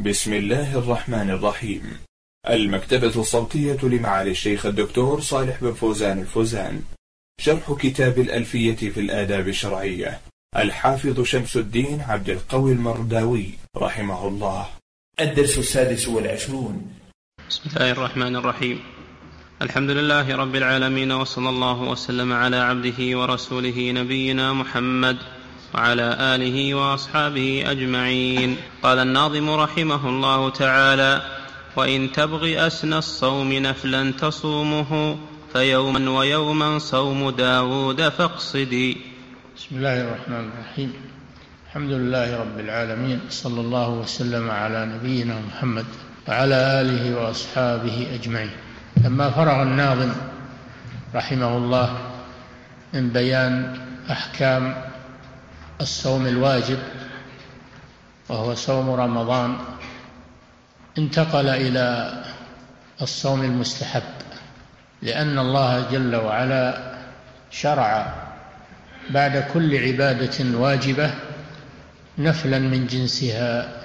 بسم الله الرحمن الرحيم. المكتبة الصوتية لمعالي الشيخ الدكتور صالح بن فوزان الفوزان، شرح كتاب الألفية في الآداب الشرعية، الحافظ شمس الدين عبد القوي المرداوي رحمه الله. الدرس 26. بسم الله الرحمن الرحيم. الحمد لله رب العالمين، وصلى الله وسلم على عبده ورسوله نبينا محمد وعلى آله وأصحابه أجمعين. قال الناظم رحمه الله تعالى: وإن تبغ أسنى الصوم نفلا تصومه فيوما ويوما صوم داود فاقصدي. بسم الله الرحمن الرحيم. الحمد لله رب العالمين، صلى الله وسلم على نبينا محمد وعلى آله وأصحابه أجمعين. لما فرغ الناظم رحمه الله من بيان أحكام الصوم الواجب وهو صوم رمضان، انتقل إلى الصوم المستحب، لأن الله جل وعلا شرع بعد كل عبادة واجبة نفلا من جنسها،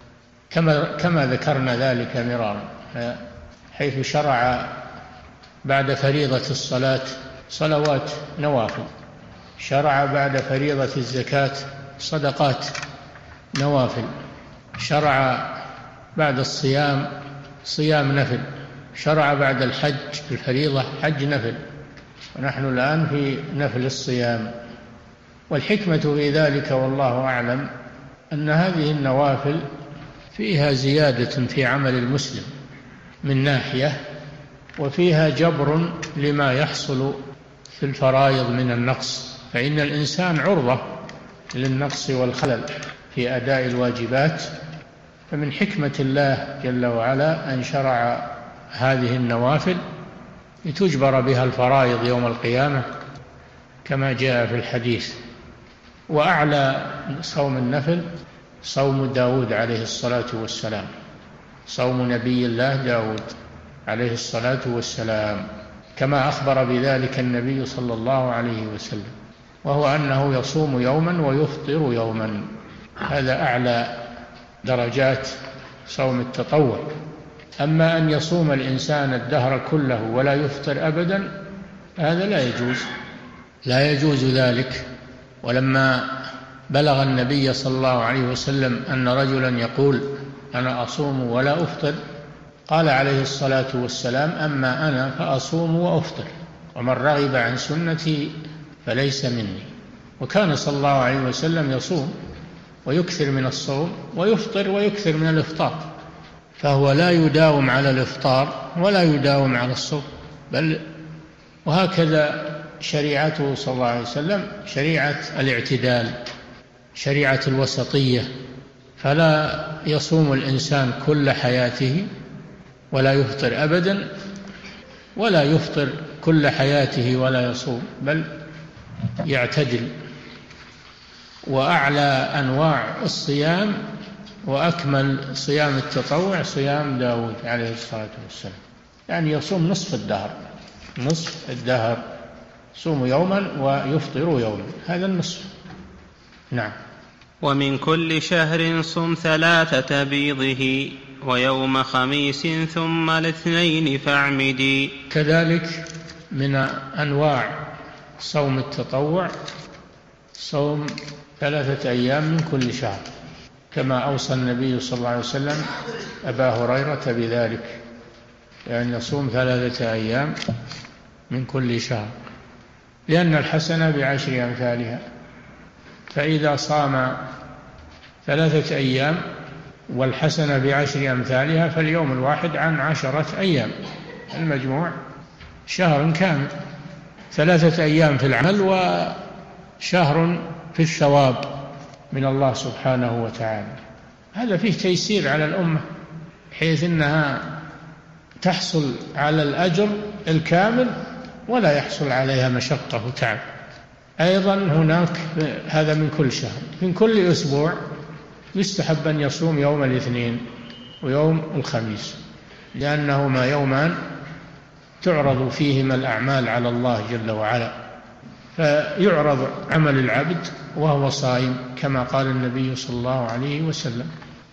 كما ذكرنا ذلك مرارا، حيث شرع بعد فريضة الصلاة صلوات نوافل، شرع بعد فريضة الزكاة صدقات نوافل، شرع بعد الصيام صيام نفل، شرع بعد الحج الفريضة حج نفل، ونحن الآن في نفل الصيام. والحكمة في ذلك والله أعلم أن هذه النوافل فيها زيادة في عمل المسلم من ناحية، وفيها جبر لما يحصل في الفرائض من النقص، فإن الإنسان عرضة للنقص والخلل في أداء الواجبات. فمن حكمة الله جل وعلا أن شرع هذه النوافل لتجبر بها الفرائض يوم القيامة كما جاء في الحديث. وأعلى صوم النفل صوم داود عليه الصلاة والسلام، صوم نبي الله داود عليه الصلاة والسلام، كما أخبر بذلك النبي صلى الله عليه وسلم، وهو أنه يصوم يوما ويفطر يوما. هذا أعلى درجات صوم التطوع. أما أن يصوم الإنسان الدهر كله ولا يفطر أبدا، هذا لا يجوز ذلك. ولما بلغ النبي صلى الله عليه وسلم أن رجلا يقول أنا أصوم ولا أفطر، قال عليه الصلاة والسلام: أما أنا فأصوم وأفطر، ومن رغب عن سنتي فليس مني. وكان صلى الله عليه وسلم يصوم ويكثر من الصوم، ويفطر ويكثر من الإفطار، فهو لا يداوم على الإفطار ولا يداوم على الصوم، بل وهكذا شريعته صلى الله عليه وسلم شريعة الاعتدال، شريعة الوسطية، فلا يصوم الإنسان كل حياته ولا يفطر أبدا، ولا يفطر كل حياته ولا يصوم، بل يعتدل. وأعلى أنواع الصيام وأكمل صيام التطوع صيام داود عليه الصلاة والسلام، يعني يصوم نصف الدهر، يصوم يوما ويفطر يوما، هذا النصف. نعم. ومن كل شهر صم 3 بيضه ويوم خميس ثم الاثنين فاعمدي. كذلك من أنواع صوم التطوع صوم 3 أيام من كل شهر، كما أوصى النبي صلى الله عليه وسلم أبا هريرة بذلك، يعني يصوم 3 أيام من كل شهر، لأن الحسنة ب10 أمثالها. فإذا صام 3 أيام والحسنة ب10 أمثالها، فاليوم الواحد عن 10 أيام، المجموع شهر كامل، 3 أيام في العمل وشهر في الثواب من الله سبحانه وتعالى. هذا فيه تيسير على الأمة، حيث أنها تحصل على الأجر الكامل ولا يحصل عليها مشقة وتعب. أيضا هناك هذا من كل شهر. من كل أسبوع يستحب أن يصوم يوم الاثنين ويوم الخميس، لأنهما يومان تعرض فيهما الأعمال على الله جل وعلا، فيعرض عمل العبد وهو صائم، كما قال النبي صلى الله عليه وسلم.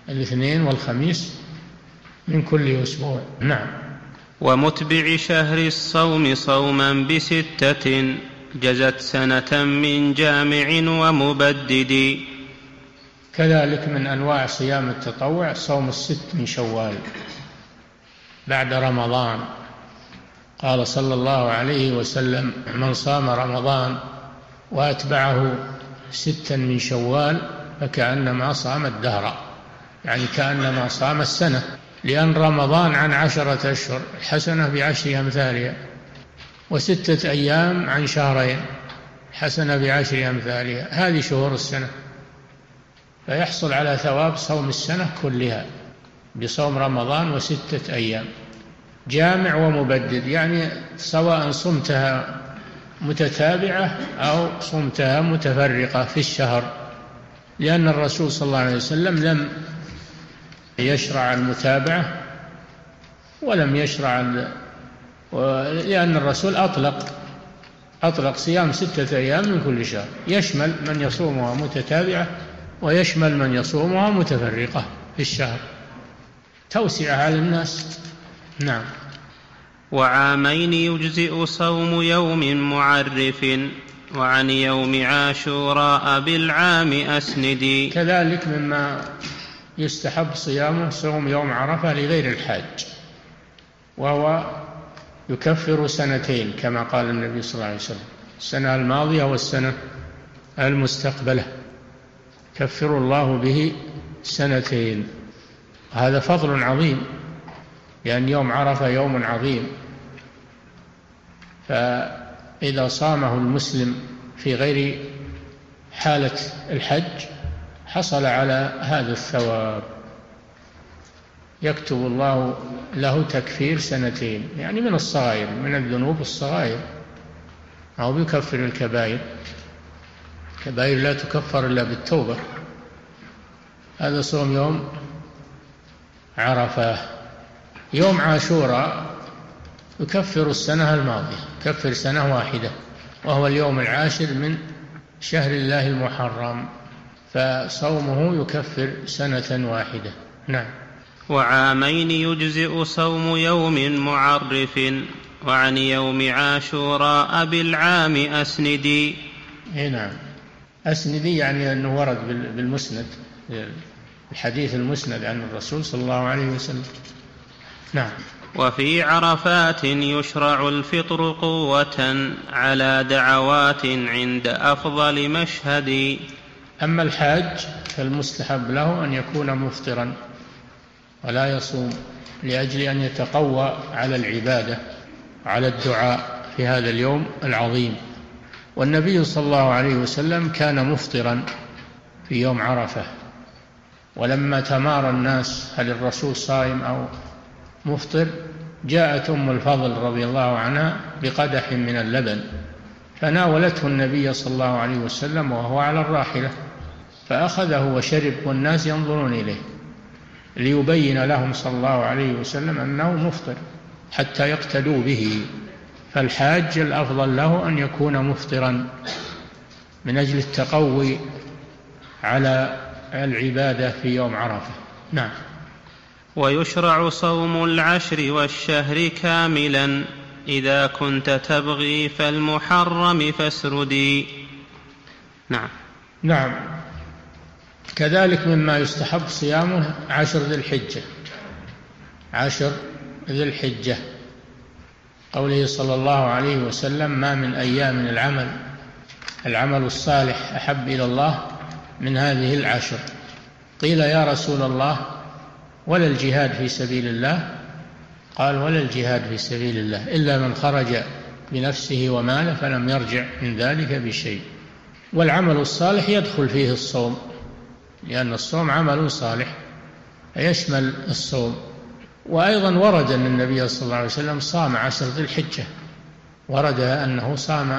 الاثنين والخميس من كل أسبوع. نعم. ومتبع شهر الصوم صوما ب6 جزت سنة من جامع ومبدد. كذلك من أنواع صيام التطوع صوم 6 من شوال بعد رمضان. قال صلى الله عليه وسلم: من صام رمضان وأتبعه 6 من شوال فكأنما صام الدهر، يعني كأنما صام السنة، لأن رمضان عن 10 أشهر، الحسنة ب10 أمثالها، و6 أيام عن شهرين، حسنة ب10 أمثالها. هذه شهور السنة، فيحصل على ثواب صوم السنة كلها بصوم رمضان و6 أيام. جامع ومبدد، يعني سواء صمتها متتابعة أو صمتها متفرقة في الشهر، لأن الرسول صلى الله عليه وسلم لم يشرع المتابعة ولم يشرع لأن الرسول أطلق صيام 6 أيام من كل شهر، يشمل من يصومها متتابعة ويشمل من يصومها متفرقة في الشهر، توسعة على الناس. نعم. وعامين يجزئ صوم يوم معرف وعن يوم عاشوراء بالعام أسندي. كذلك مما يستحب صيامه صوم يوم عرفة لغير الحاج، وهو يكفر 2 كما قال النبي صلى الله عليه وسلم: السنة الماضية والسنة المستقبلة كفر الله به 2. هذا فضل عظيم، لأن يوم عرفة يوم عظيم، فإذا صامه المسلم في غير حالة الحج حصل على هذا الثواب، يكتب الله له تكفير 2، يعني من الصغائر، من الذنوب الصغائر، أو بيكفر الكبائر. الكبائر لا تكفر إلا بالتوبة. هذا صوم يوم عرفة. يوم عاشوراء يكفر السنة الماضية، يكفر سنة واحدة، وهو اليوم 10 من شهر الله المحرم، فصومه يكفر 1 نعم. وعامين يجزئ صوم يوم معرف وعن يوم عاشوراء بالعام أسندي. نعم. أسندي يعني أنه ورد بالمسند، الحديث المسند عن الرسول صلى الله عليه وسلم. نعم. وفي عرفات يشرع الفطر قوة على دعوات عند أفضل مشهد. أما الحاج فالمستحب له أن يكون مفطرا ولا يصوم، لأجل أن يتقوى على العبادة على الدعاء في هذا اليوم العظيم. والنبي صلى الله عليه وسلم كان مفطرا في يوم عرفة، ولما تمارى الناس هل الرسول صائم أو مفطر، جاءت أم الفضل رضي الله عنها بقدح من اللبن فناولته النبي صلى الله عليه وسلم وهو على الراحلة، فأخذه وشرب والناس ينظرون إليه، ليبين لهم صلى الله عليه وسلم أنه مفطر حتى يقتدوا به. فالحاج الأفضل له أن يكون مفطرا من أجل التقوي على العبادة في يوم عرفة. نعم. ويشرع صوم 10 والشهر كاملا إذا كنت تبغي فالمحرم فاسردي. نعم. نعم. كذلك مما يستحب صيامه 10 ذي الحجة، 10 ذي الحجة، قوله صلى الله عليه وسلم: ما من أيام العمل الصالح أحب إلى الله من هذه 10. قيل: يا رسول الله ولا الجهاد في سبيل الله؟ قال: ولا الجهاد في سبيل الله إلا من خرج بنفسه وماله فلم يرجع من ذلك بشيء. والعمل الصالح يدخل فيه الصوم، لأن الصوم عمل صالح يشمل الصوم. وأيضا ورد أن النبي صلى الله عليه وسلم صام 10 ذي الحجة، ورد أنه صام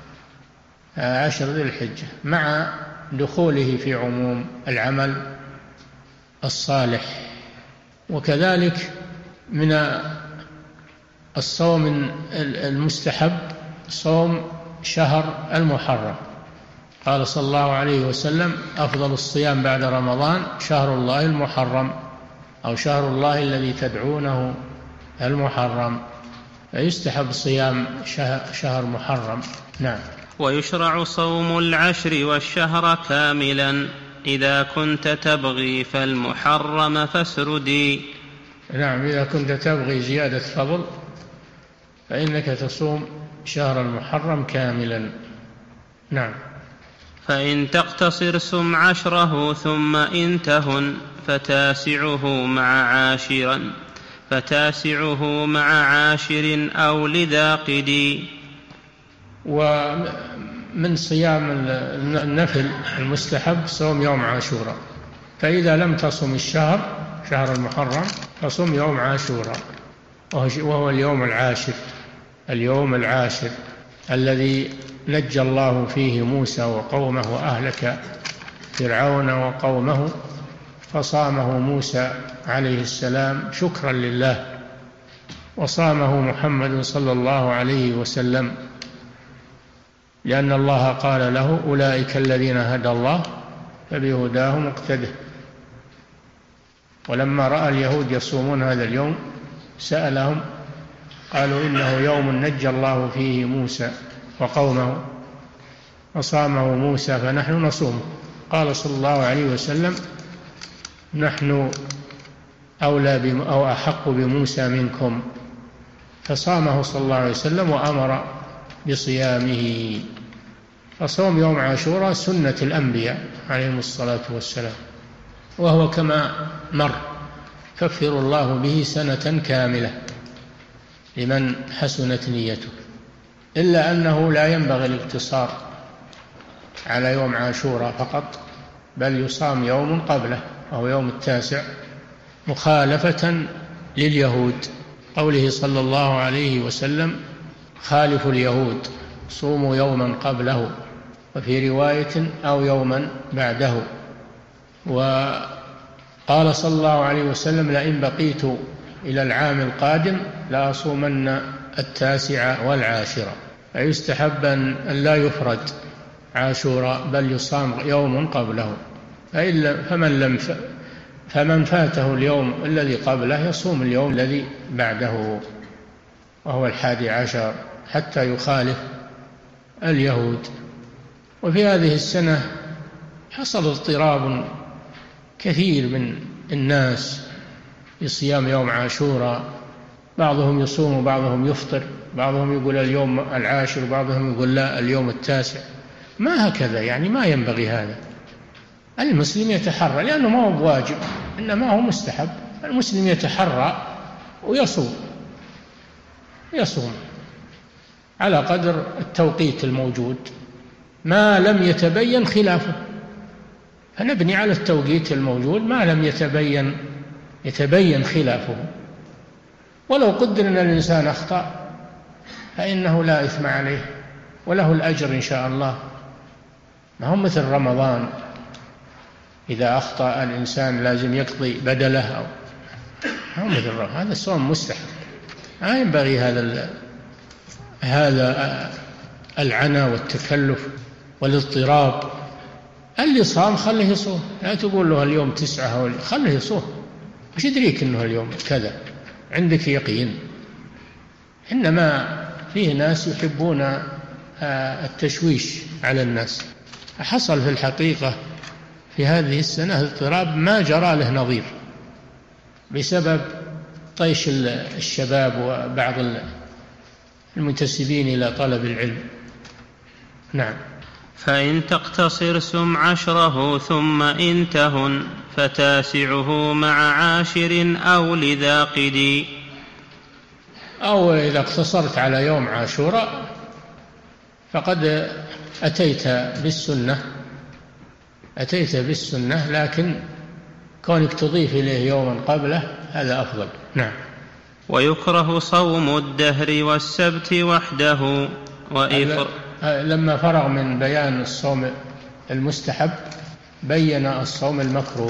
10 ذي الحجة مع دخوله في عموم العمل الصالح. وكذلك من الصوم المستحب صوم شهر المحرم، قال صلى الله عليه وسلم: أفضل الصيام بعد رمضان شهر الله المحرم، أو شهر الله الذي تدعونه المحرم، فيستحب صيام شهر محرم. نعم. ويشرع صوم العشر والشهر كاملا، إذا كنت تبغي فالمحرم فاسردي. نعم، إذا كنت تبغي زيادة فضل فإنك تصوم شهر المحرم كاملا. نعم. فإن تقتصر سم عشره ثم إن تهن فتاسعه مع عاشر أو لذا قدي. ومن صيام النفل المستحب صوم يوم عاشوراء، فإذا لم تصم شهر المحرم فصم يوم عاشوراء، وهو اليوم العاشر الذي نجى الله فيه موسى وقومه وأهلك فرعون وقومه، فصامه موسى عليه السلام شكرا لله، وصامه محمد صلى الله عليه وسلم، لأن الله قال له: أولئك الذين هدى الله فبهداهم اقتده. ولما رأى اليهود يصومون هذا اليوم سألهم، قالوا: إنه يوم نجى الله فيه موسى وقومه وصامه موسى فنحن نصومه. قال صلى الله عليه وسلم: نحن أولى أو أحق بموسى منكم، فصامه صلى الله عليه وسلم وأمر بصيامه. فصوم يوم عاشوراء سنة الأنبياء عليهم الصلاة والسلام، وهو كما مر كفر الله به سنة كاملة لمن حسنت نيته، إلا أنه لا ينبغي الاقتصار على يوم عاشوراء فقط، بل يصام يوم قبله وهو يوم 9 مخالفة لليهود، قوله صلى الله عليه وسلم: خالفوا اليهود، صوموا يوما قبله، وفي رواية أو يوما بعده. وقال صلى الله عليه وسلم: لئن بقيت إلى العام القادم لأصومن 9 والعاشرة. فيستحب أن لا يفرد عاشوراء بل يصام يوم قبله، فمن فاته اليوم الذي قبله يصوم اليوم الذي بعده وهو 11 حتى يخالف اليهود. وفي هذه السنة حصل اضطراب كثير من الناس بصيام يوم عاشوراء، بعضهم يصوم وبعضهم يفطر، بعضهم يقول اليوم العاشر وبعضهم يقول لا اليوم 9. ما هكذا، يعني ما ينبغي هذا. المسلم يتحرى، لأنه ما هو بواجب إنما هو مستحب. المسلم يتحرى ويصوم على قدر التوقيت الموجود ما لم يتبين خلافه، فنبني على التوقيت الموجود ما لم يتبين خلافه. ولو قدر أن الإنسان أخطأ فإنه لا إثم عليه وله الأجر إن شاء الله. ما هو مثل رمضان إذا أخطأ الإنسان لازم يقضي بدله، أو ما هو مثل رمضان. هذا الصوم مستحب، ما ينبغي هذا العنى والتكلف والاضطراب. اللي صام خليه يصوم، لا تقول له اليوم 9، خليه يصوم. وش يدريك أنه اليوم كذا؟ عندك يقين. إنما فيه ناس يحبون التشويش على الناس. حصل في الحقيقة في هذه السنة اضطراب ما جرى له نظير بسبب طيش الشباب وبعض المنتسبين إلى طلب العلم. نعم. فإن تقتصر سم عشره ثم إن تهن فتاسعه مع عاشر أو لذا قدي. أو إذا اقتصرت على يوم عاشوراء فقد أتيت بالسنة، لكن كونك تضيف إليه يوما قبله هذا أفضل. نعم. ويكره صوم الدهر والسبت وحده لما فرغ من بيان الصوم المستحب بين الصوم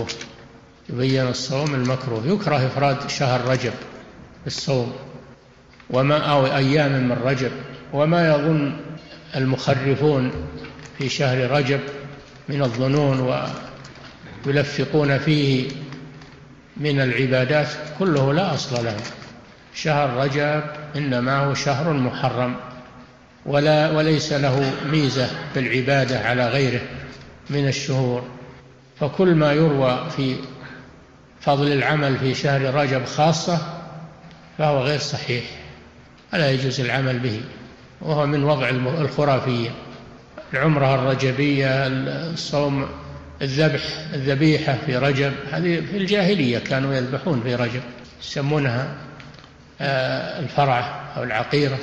المكروه. يكره إفراد شهر رجب بالصوم أو أيام من رجب. وما يظن المخرفون في شهر رجب من الظنون ويلفقون فيه من العبادات كله لا أصل له. شهر رجب إنما هو شهر محرم وليس له ميزة في العبادة على غيره من الشهور، فكل ما يروى في فضل العمل في شهر رجب خاصة فهو غير صحيح، ولا يجوز العمل به، وهو من وضع الخرافية. العمرة الرجبية، الصوم، الذبيحة في رجب، هذه في الجاهلية كانوا يذبحون في رجب، يسمونها الفرعة أو العقيرة.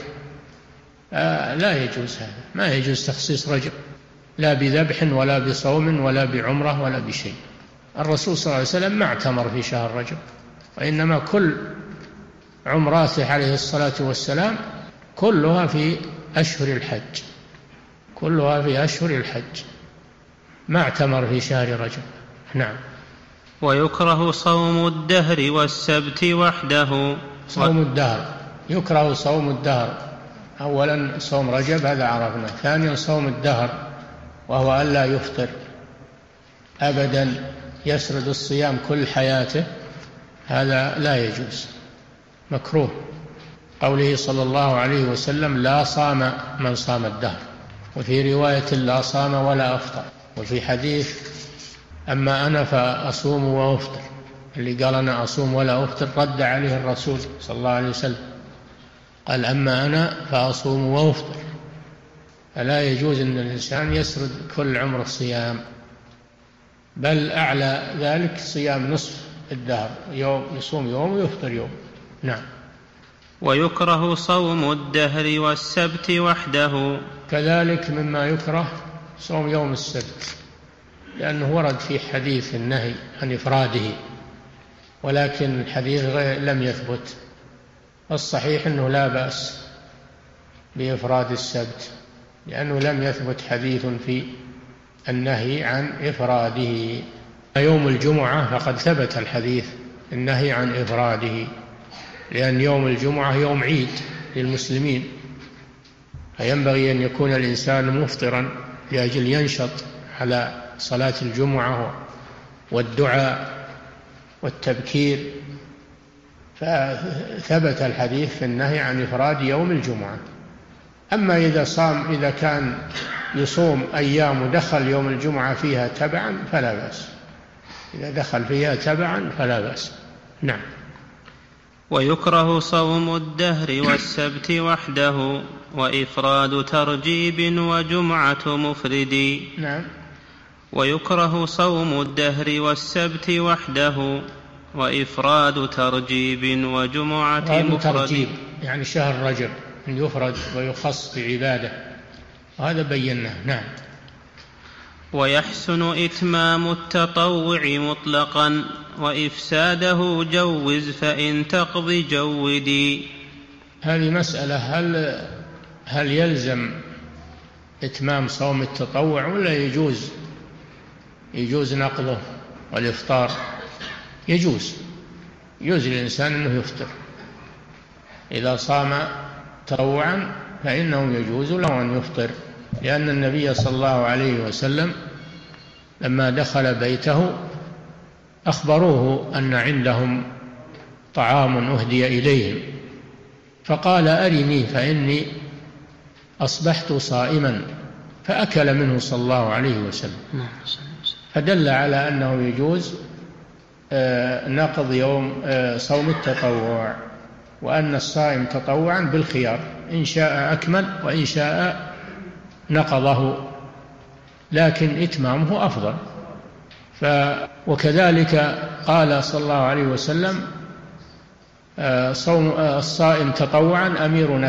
لا يجوز هذا، ما يجوز تخصيص رجب لا بذبح ولا بصوم ولا بعمرة ولا بشيء. الرسول صلى الله عليه وسلم ما اعتمر في شهر رجب، وإنما كل عمراته عليه الصلاة والسلام كلها في أشهر الحج، كلها في أشهر الحج، ما اعتمر في شهر رجب. نعم. ويكره صوم الدهر والسبت وحده. صوم الدهر، يكره صوم الدهر. أولا صوم رجب هذا عرفنا، ثانيا صوم الدهر وهو ألا يفطر أبدا، يسرد الصيام كل حياته، هذا لا يجوز، مكروه. قوله صلى الله عليه وسلم لا صام من صام الدهر، وفي رواية لا صام ولا أفطر، وفي حديث أما أنا فأصوم وأفطر، اللي قال أنا أصوم ولا أفطر رد عليه الرسول صلى الله عليه وسلم، قال أما أنا فأصوم وأفطر. فلا يجوز أن الإنسان يسرد كل عمر الصيام، بل أعلى ذلك صيام نصف الدهر، يوم يصوم يوم ويفطر يوم. نعم. ويكره صوم الدهر والسبت وحده. كذلك مما يكره صوم يوم السبت، لأنه ورد في حديث النهي عن إفراده، ولكن الحديث لم يثبت. الصحيح أنه لا بأس بإفراد السبت، لأنه لم يثبت حديث في النهي عن إفراده. يوم الجمعة فقد ثبت الحديث النهي عن إفراده، لأن يوم الجمعة يوم عيد للمسلمين، فينبغي أن يكون الإنسان مفطرا لأجل ينشط على صلاة الجمعة والدعاء والتبكير، فثبت الحديث في النهي عن إفراد يوم الجمعة. أما إذا كان يصوم أيام ودخل يوم الجمعة فيها تبعا فلا بأس، إذا دخل فيها تبعا فلا بأس. نعم. ويكره صوم الدهر والسبت وحده، وإفراد ترجيب وجمعة مفرد. نعم. ويكره صوم الدهر والسبت وحده، وإفراد ترجيب وجمعة مفرد. يعني شهر رجب أن يفرد ويخص بعبادة، وهذا بيناه. نعم. ويحسن إتمام التطوع مطلقا، وإفساده جوز فإن تقض جودي. هذه مسألة، هل يلزم إتمام صوم التطوع ولا يجوز نقضه والإفطار؟ يجوز للإنسان أنه يفطر إذا صام تطوعا، فإنه يجوز له أن يفطر، لأن النبي صلى الله عليه وسلم لما دخل بيته أخبروه أن عندهم طعام أهدي إليهم، فقال أرني فإني أصبحت صائما، فأكل منه صلى الله عليه وسلم، فدل على أنه يجوز نقض يوم صوم التطوع، وأن الصائم تطوعا بالخيار، إن شاء أكمل وإن شاء نقضه، لكن إتمامه أفضل. وكذلك قال صلى الله عليه وسلم صوم الصائم تطوعا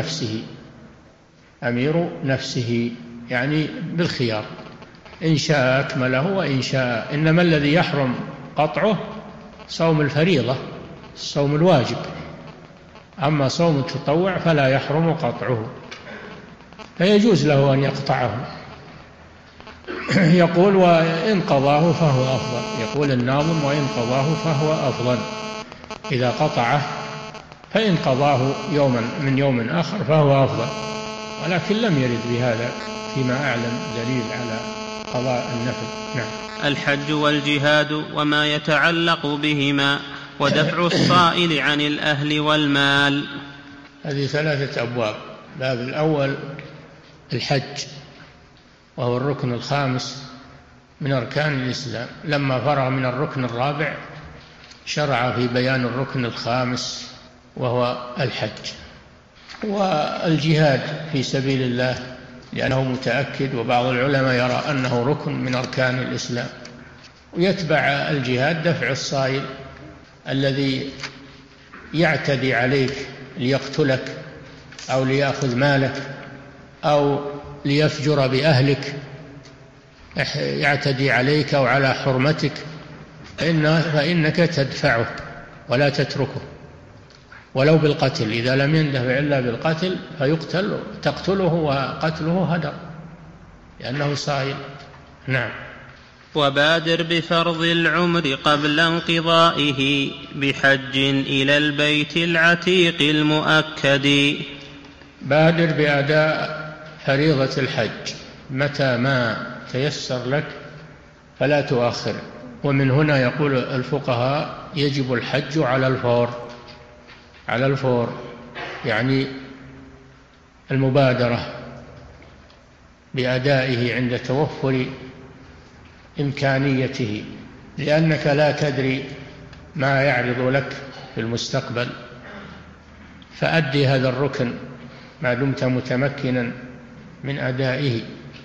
أمير نفسه، يعني بالخيار، إن شاء أكمله وإن شاء. إنما الذي يحرم قطعه صوم الفريضة، الصوم الواجب، أما صوم التطوع فلا يحرم قطعه، فيجوز له أن يقطعه. يقول وإن قضاه فهو أفضل، يقول الناظم وإن قضاه فهو أفضل، إذا قطعه فإن قضاه يوما من يوم آخر فهو أفضل. ولكن لم يرد بهذا فيما أعلم دليل على قضاء النفل. نعم. الحج والجهاد وما يتعلق بهما ودفع الصائل عن الأهل والمال. هذه 3 أبواب. الباب الأول الحج، وهو الركن الخامس من أركان الإسلام. لما فرغ من الركن الرابع شرع في بيان الركن الخامس وهو الحج. والجهاد في سبيل الله لأنه متأكد، وبعض العلماء يرى أنه ركن من أركان الإسلام. ويتبع الجهاد دفع الصائل الذي يعتدي عليك ليقتلك أو ليأخذ مالك أو ليفجر بأهلك، يعتدي عليك أو على حرمتك، فإنك تدفعه ولا تتركه ولو بالقتل. إذا لم يندفع إلا بالقتل فيقتل، تقتله وقتله هدر لأنه صائل. نعم. وبادر بفرض العمر قبل انقضائه بحج إلى البيت العتيق المؤكد. بادر بأداء فريضة الحج متى ما تيسر لك فلا تؤخر. ومن هنا يقول الفقهاء يجب الحج على الفور، على الفور يعني المبادرة بأدائه عند توفر إمكانيته، لأنك لا تدري ما يعرض لك في المستقبل، فأدي هذا الركن ما دمت متمكنا من أدائه.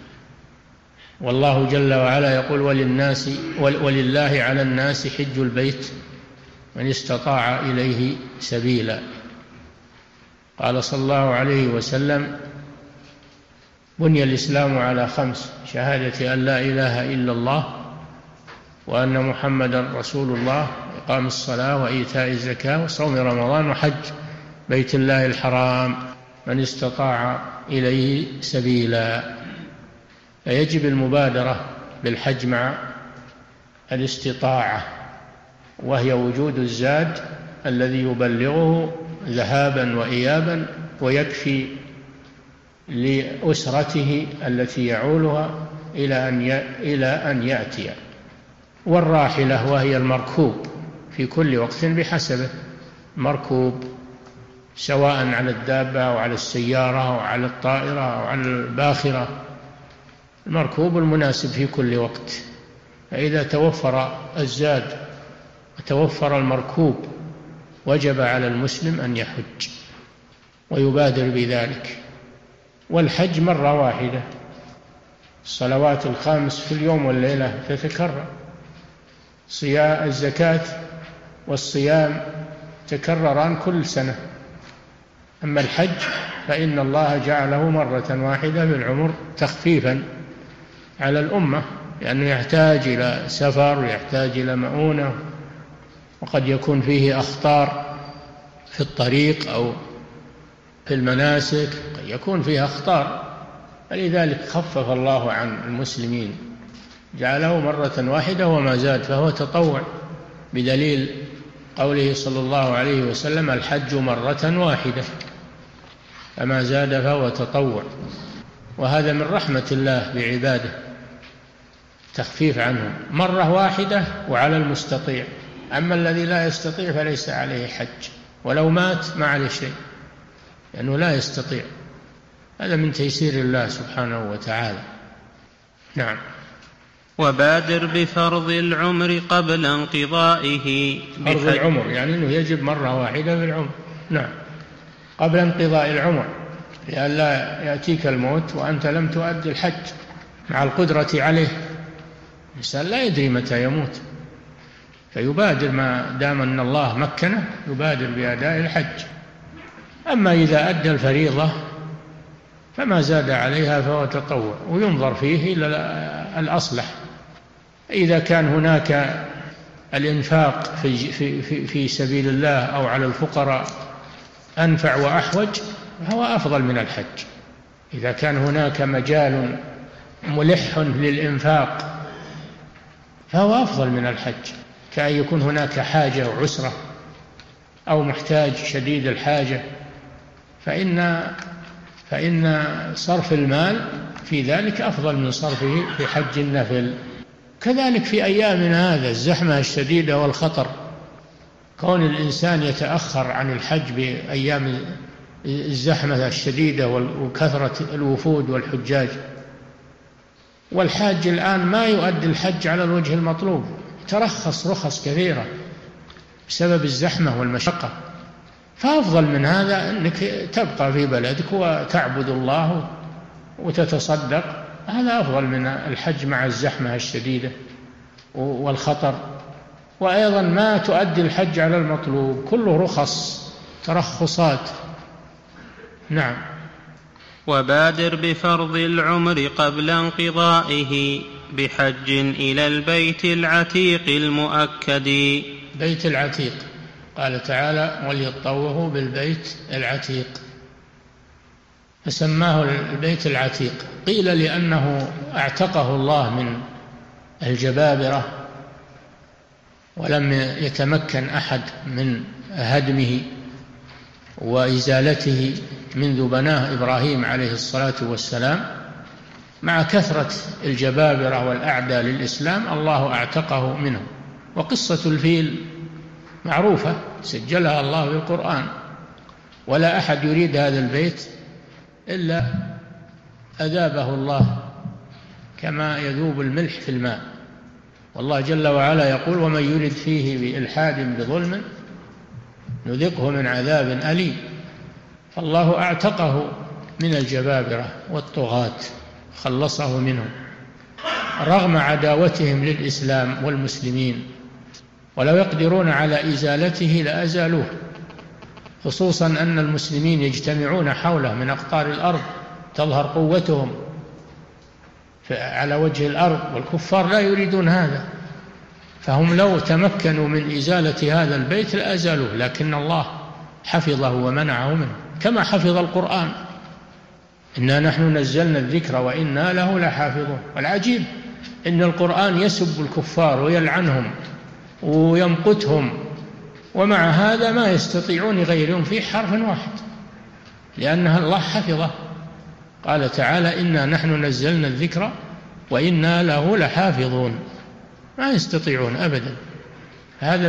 والله جل وعلا يقول ولله على الناس حج البيت من استطاع إليه سبيلا. قال صلى الله عليه وسلم بني الإسلام على 5: شهادة أن لا إله إلا الله وأن محمدا رسول الله، إقام الصلاة وإيتاء الزكاة وصوم رمضان وحج بيت الله الحرام من استطاع إليه سبيلا. فيجب المبادرة بالحج مع الاستطاعة، وهي وجود الزاد الذي يبلغه ذهابا وإيابا ويكفي لأسرته التي يعولها إلى أن يأتي. والراحلة وهي المركوب في كل وقت بحسبه، مركوب سواء على الدابة أو على السيارة أو على الطائرة أو على الباخرة، المركوب المناسب في كل وقت. فإذا توفر الزاد وتوفر المركوب وجب على المسلم أن يحج ويبادر بذلك. والحج مرة واحدة، الصلوات الخمس في اليوم والليلة تتكرر، الزكاة والصيام تكرران كل سنة. أما الحج فإن الله جعله مرة واحدة في العمر تخفيفا على الأمة، لأنه يحتاج إلى سفر ويحتاج إلى مؤونة، وقد يكون فيه أخطار في الطريق أو في المناسك، قد يكون فيه أخطار، فلذلك خفف الله عن المسلمين جعله مرة واحدة وما زاد، فهو تطوع، بدليل قوله صلى الله عليه وسلم الحج مرة واحدة، فما زاد فهو تطوع. وهذا من رحمة الله بعباده، تخفيف عنهم مرة واحدة وعلى المستطيع. أما الذي لا يستطيع فليس عليه حج، ولو مات ما عليه شيء لأنه لا يستطيع. هذا من تيسير الله سبحانه وتعالى. نعم. وبادر بفرض العمر قبل انقضائه. فرض العمر يعني أنه يجب مرة واحدة في العمر. نعم، قبل انقضاء العمر، لئلا يأتيك الموت وأنت لم تؤدي الحج مع القدرة عليه. الإنسان لا يدري متى يموت، فيبادر ما دام أن الله مكنه، يبادر بأداء الحج. أما إذا أدى الفريضة فما زاد عليها فهو تطوع، وينظر فيه إلى الأصلح. إذا كان هناك الإنفاق في سبيل الله أو على الفقراء أنفع وأحوج فهو أفضل من الحج. إذا كان هناك مجال ملح للإنفاق فهو أفضل من الحج، كأن يكون هناك حاجة وعسرة أو محتاج شديد الحاجة، فإن فإن صرف المال في ذلك أفضل من صرفه في حج النفل. كذلك في أيامنا هذا الزحمة الشديدة والخطر، كون الإنسان يتأخر عن الحج بأيام الزحمة الشديدة وكثرة الوفود والحجاج، والحاج الآن ما يؤدي الحج على الوجه المطلوب، ترخص رخص كثيرة بسبب الزحمة والمشقة. فأفضل من هذا أنك تبقى في بلدك وتعبد الله وتتصدق، هذا أفضل من الحج مع الزحمة الشديدة والخطر. وأيضا ما تؤدي الحج على المطلوب، كله رخص ترخصات. نعم. وبادر بفرض العمر قبل انقضائه بحج إلى البيت العتيق المؤكد. بيت العتيق، قال تعالى وليطوفوا بالبيت العتيق، فسماه البيت العتيق. قيل لأنه اعتقه الله من الجبابرة ولم يتمكن أحد من هدمه وإزالته منذ بناه إبراهيم عليه الصلاة والسلام. مع كثرة الجبابرة والأعداء للإسلام الله اعتقه منه. وقصة الفيل معروفة سجلها الله بالقرآن، ولا أحد يريد هذا البيت إلا أذابه الله كما يذوب الملح في الماء. والله جل وعلا يقول ومن يرد فيه بإلحاد بظلم نذقه من عذاب أليم. فالله اعتقه من الجبابرة والطغاة، خلصه منهم رغم عداوتهم للإسلام والمسلمين، ولو يقدرون على إزالته لأزالوه، خصوصا أن المسلمين يجتمعون حوله من أقطار الأرض، تظهر قوتهم على وجه الأرض، والكفار لا يريدون هذا، فهم لو تمكنوا من إزالة هذا البيت لأزالوه، لكن الله حفظه ومنعه منه كما حفظ القرآن. إنا نحن نزلنا الذكر وإنا له لحافظون. والعجيب إن القرآن يسب الكفار ويلعنهم ويمقتهم، ومع هذا ما يستطيعون يغيرون فيه حرف واحد، لأن الله حفظه. قال تعالى إنا نحن نزلنا الذكر وإنا له لحافظون، ما يستطيعون أبدا. هذا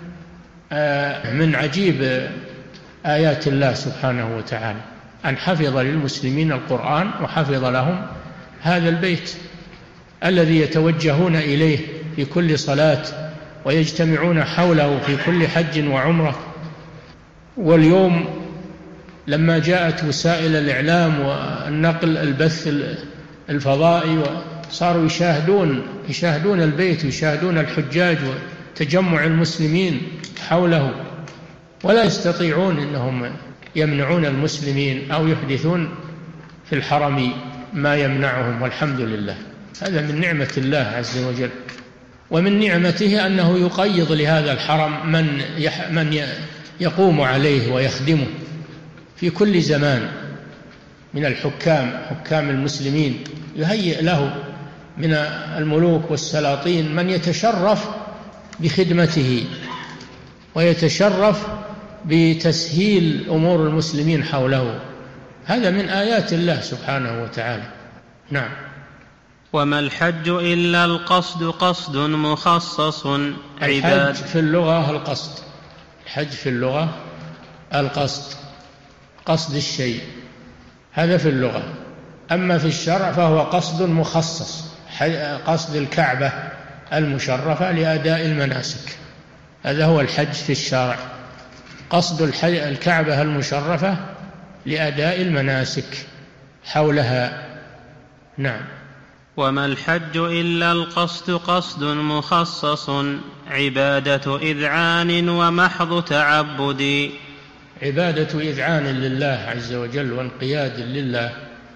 من عجيب آيات الله سبحانه وتعالى، أن حفظ للمسلمين القرآن وحفظ لهم هذا البيت الذي يتوجهون إليه في كل صلاة ويجتمعون حوله في كل حج وعمرة. واليوم لما جاءت وسائل الإعلام والنقل البث الفضائي صاروا يشاهدون البيت ويشاهدون الحجاج وتجمع المسلمين حوله، ولا يستطيعون أنهم يمنعون المسلمين أو يحدثون في الحرم ما يمنعهم، والحمد لله. هذا من نعمة الله عز وجل، ومن نعمته أنه يقيض لهذا الحرم من يقوم عليه ويخدمه في كل زمان من حكام المسلمين، يهيئ له من الملوك والسلاطين من يتشرف بخدمته ويتشرف بتسهيل أمور المسلمين حوله. هذا من آيات الله سبحانه وتعالى. نعم. وما الحج إلا القصد، قصد مخصص الحج في اللغة القصد، الحج في اللغة القصد، قصد الشيء، هذا في اللغة. أما في الشرع فهو قصد مخصص، قصد الكعبة المشرفة لأداء المناسك، هذا هو الحج في الشرع، قصد الكعبة المشرفة لأداء المناسك حولها. نعم. وما الحج إلا القصد، قصد مخصص عبادة إذعان ومحض تعبد. عبادة إذعان لله عز وجل وانقياد لله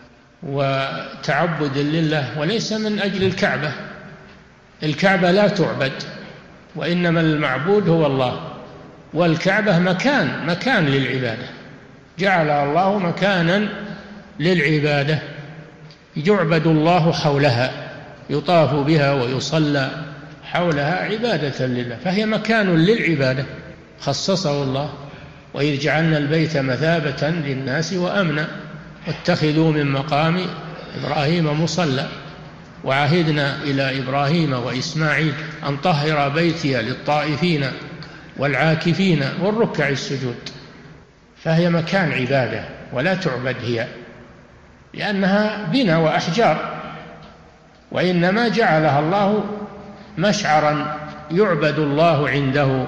وتعبد لله، وليس من أجل الكعبة. الكعبة لا تعبد، وإنما المعبود هو الله، والكعبة مكان للعبادة، جعل الله مكانا للعبادة يعبد الله حولها، يطاف بها ويصلى حولها عبادة لله، فهي مكان للعبادة خصصه الله. وإذ جعلنا البيت مثابة للناس وأمنا، واتخذوا من مقام إبراهيم مصلى وعهدنا إلى إبراهيم وإسماعيل أن طهر بيتي للطائفين والعاكفين والركع السجود. فهي مكان عبادة ولا تعبد هي، لأنها بنى وأحجار، وإنما جعلها الله مشعرا يعبد الله عنده،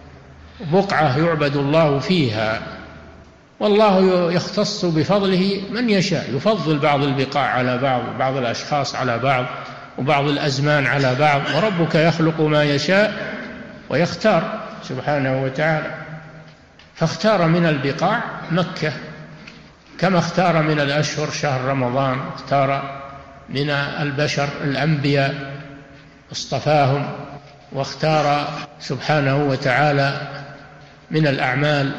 بقعة يعبد الله فيها. والله يختص بفضله من يشاء، يفضل بعض البقاع على بعض، بعض الأشخاص على بعض، وبعض الأزمان على بعض. وربك يخلق ما يشاء ويختار سبحانه وتعالى، فاختار من البقاع مكة، كما اختار من الأشهر شهر رمضان، اختار من البشر الأنبياء اصطفاهم، واختار سبحانه وتعالى من الأعمال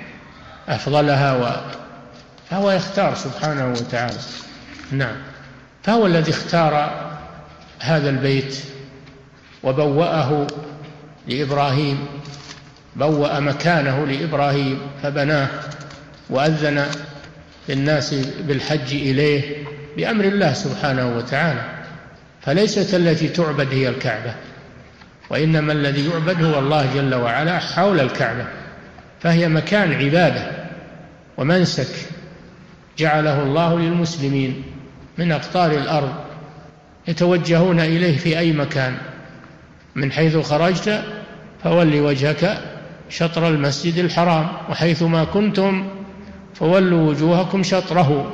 أفضلها، فهو يختار سبحانه وتعالى. نعم، فهو الذي اختار هذا البيت وبوأه لإبراهيم، بوأ مكانه لإبراهيم فبناه، وأذن للناس بالحج إليه بأمر الله سبحانه وتعالى. فليست التي تعبد هي الكعبة، وإنما الذي يعبد هو الله جل وعلا حول الكعبة، فهي مكان عبادة ومنسك جعله الله للمسلمين من أقطار الأرض يتوجهون إليه في أي مكان. من حيث خرجت فول وجهك شطر المسجد الحرام، وحيث ما كنتم فولوا وجوهكم شطره.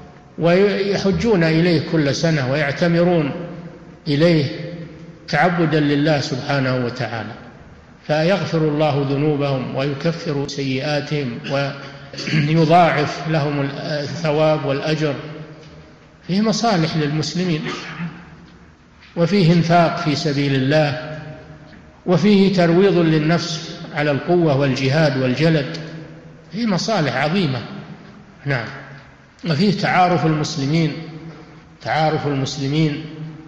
ويحجون إليه كل سنة ويعتمرون إليه تعبدا لله سبحانه وتعالى، فيغفر الله ذنوبهم ويكفر سيئاتهم ويضاعف لهم الثواب والأجر. فيه مصالح للمسلمين، وفيه انفاق في سبيل الله، وفيه ترويض للنفس على القوة والجهاد والجلد، فيه مصالح عظيمة. نعم، وفيه تعارف المسلمين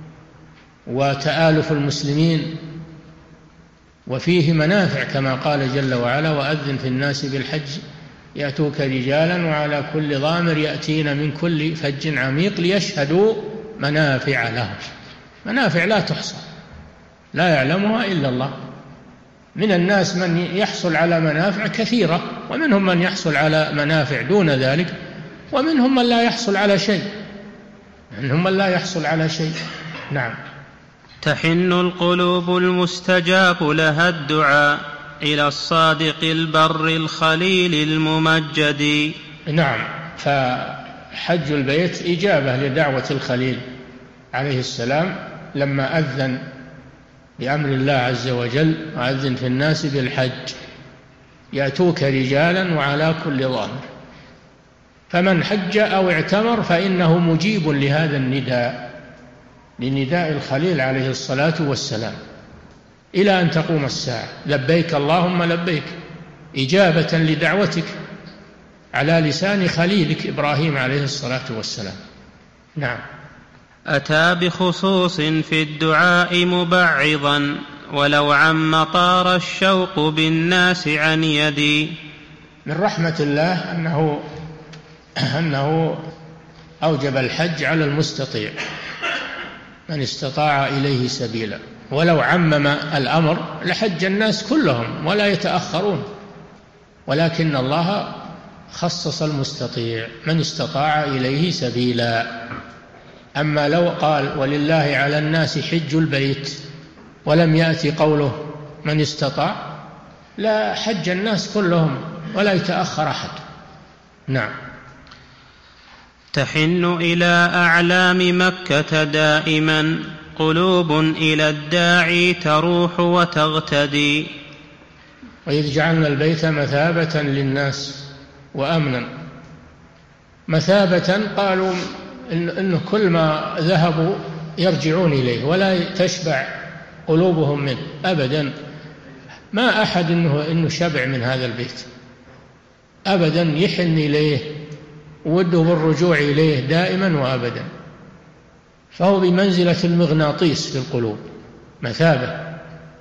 وتآلف المسلمين، وفيه منافع كما قال جل وعلا: وأذن في الناس بالحج يأتوك رجالا وعلى كل ضامر يأتين من كل فج عميق ليشهدوا منافع لهم. منافع لا تحصى لا يعلمها إلا الله. من الناس من يحصل على منافع كثيرة، ومنهم من يحصل على منافع دون ذلك، ومنهم من لا يحصل على شيء. نعم. تحن القلوب المستجاب لها الدعاء إلى الصادق البر الخليل الممجد. نعم، فحج البيت إجابة لدعوة الخليل عليه السلام لما أذن بأمر الله عز وجل: وأذن في الناس بالحج يأتوك رجالا وعلى كل ضامر. فمن حج أو اعتمر فإنه مجيب لهذا النداء، لنداء الخليل عليه الصلاة والسلام، إلى أن تقوم الساعة. لبيك اللهم لبيك، إجابة لدعوتك على لسان خليلك إبراهيم عليه الصلاة والسلام. نعم. أتى بخصوص في الدعاء مبعضا، ولو عم طار الشوق بالناس عن يدي. من رحمة الله أنه أوجب الحج على المستطيع، من استطاع إليه سبيلا. ولو عمم الأمر لحج الناس كلهم ولا يتأخرون، ولكن الله خصص المستطيع من استطاع إليه سبيلا. أما لو قال: ولله على الناس حج البيت، ولم يأتي قوله من استطاع، لا حج الناس كلهم ولا يتأخر أحد. نعم. تحن إلى أعلام مكة دائما، قلوب إلى الداعي تروح وتغتدي. وإذ جعلنا البيت مثابة للناس وأمنا. مثابة قالوا إنه كل ما ذهبوا يرجعون إليه ولا تشبع قلوبهم منه أبدا. ما أحد إنه شبع من هذا البيت أبدا، يحن إليه وده بالرجوع إليه دائما وأبدا. فهو بمنزلة المغناطيس في القلوب، مثابة.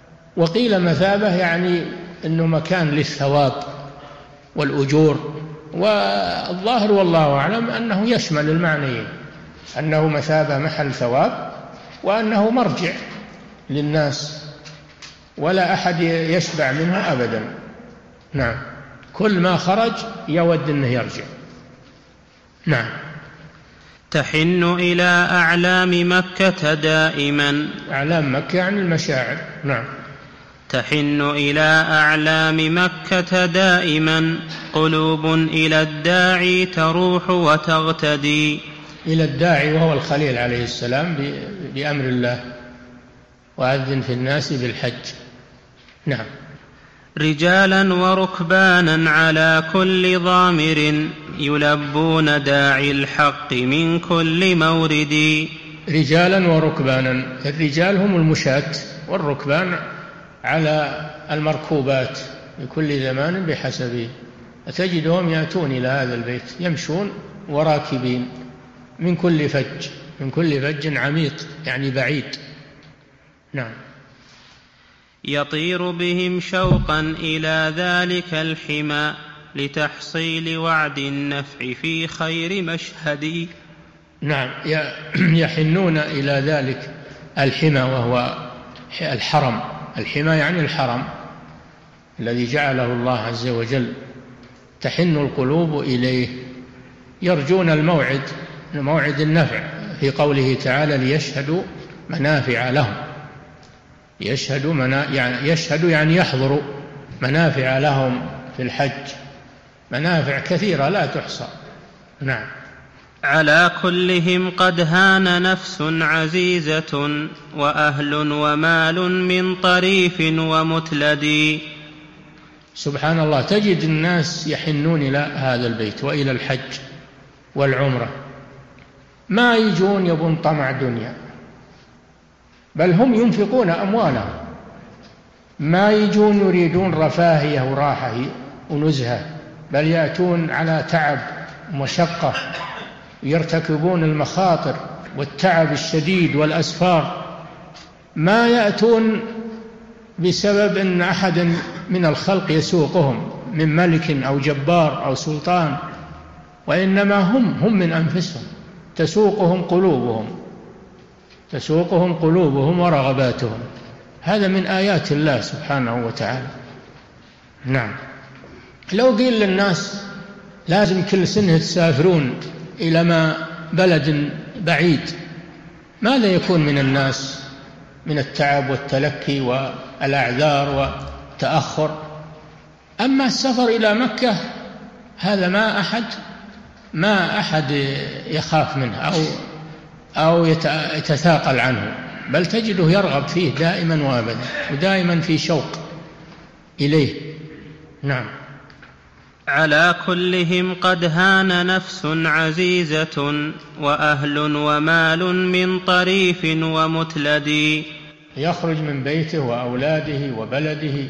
وقيل مثابة يعني أنه مكان للثواب والأجور والظاهر والله أعلم أنه يشمل المعنيين، أنه مثابة محل ثواب، وأنه مرجع للناس ولا أحد يشبع منه أبدا. نعم، كل ما خرج يود أنه يرجع. نعم. تحن إلى أعلام مكة دائما. أعلام مكة يعني المشاعر. نعم. تحن إلى أعلام مكة دائما، قلوب إلى الداعي تروح وتغتدي. إلى الداعي وهو الخليل عليه السلام بأمر الله، وأذن في الناس بالحج. نعم. رجالا وركبانا على كل ضامر، يلبون داعي الحق من كل مورد. رجالا وركبانا، الرجال هم المشاة، والركبان على المركوبات في كل زمان بحسبه. تجدهم يأتون إلى هذا البيت يمشون وراكبين من كل فج، من كل فج عميق يعني بعيد. نعم. يطير بهم شوقا إلى ذلك الحمى، لتحصيل وعد النفع في خير مشهد. نعم، يحنون إلى ذلك الحمى وهو الحرم. الحمى يعني الحرم الذي جعله الله عز وجل، تحن القلوب إليه، يرجون الموعد، موعد النفع، في قوله تعالى ليشهدوا منافع لهم. يشهدوا يعني يحضروا منافع لهم في الحج، منافع كثيرة لا تحصى. نعم. على كلهم قد هان نفس عزيزة، وأهل ومال من طريف ومتلد. سبحان الله، تجد الناس يحنون إلى هذا البيت وإلى الحج والعمرة، ما يجون يبون طمع دنيا، بل هم ينفقون أموالهم، ما يجون يريدون رفاهية وراحة ونزهة، بل يأتون على تعب ومشقة، يرتكبون المخاطر والتعب الشديد والأسفار. ما يأتون بسبب أن أحد من الخلق يسوقهم من ملك أو جبار أو سلطان، وإنما هم من أنفسهم، تسوقهم قلوبهم ورغباتهم. هذا من آيات الله سبحانه وتعالى. نعم. لو قيل للناس لازم كل سنة تسافرون إلى بلد بعيد، ماذا يكون من الناس من التعب والتلكي والأعذار والتأخر؟ أما السفر إلى مكة هذا ما أحد يخاف منه أو يتثاقل عنه، بل تجده يرغب فيه دائما وابدا، ودائما في شوق إليه. نعم. على كلهم قد هان نفس عزيزة، وأهل ومال من طريف ومتلد. يخرج من بيته وأولاده وبلده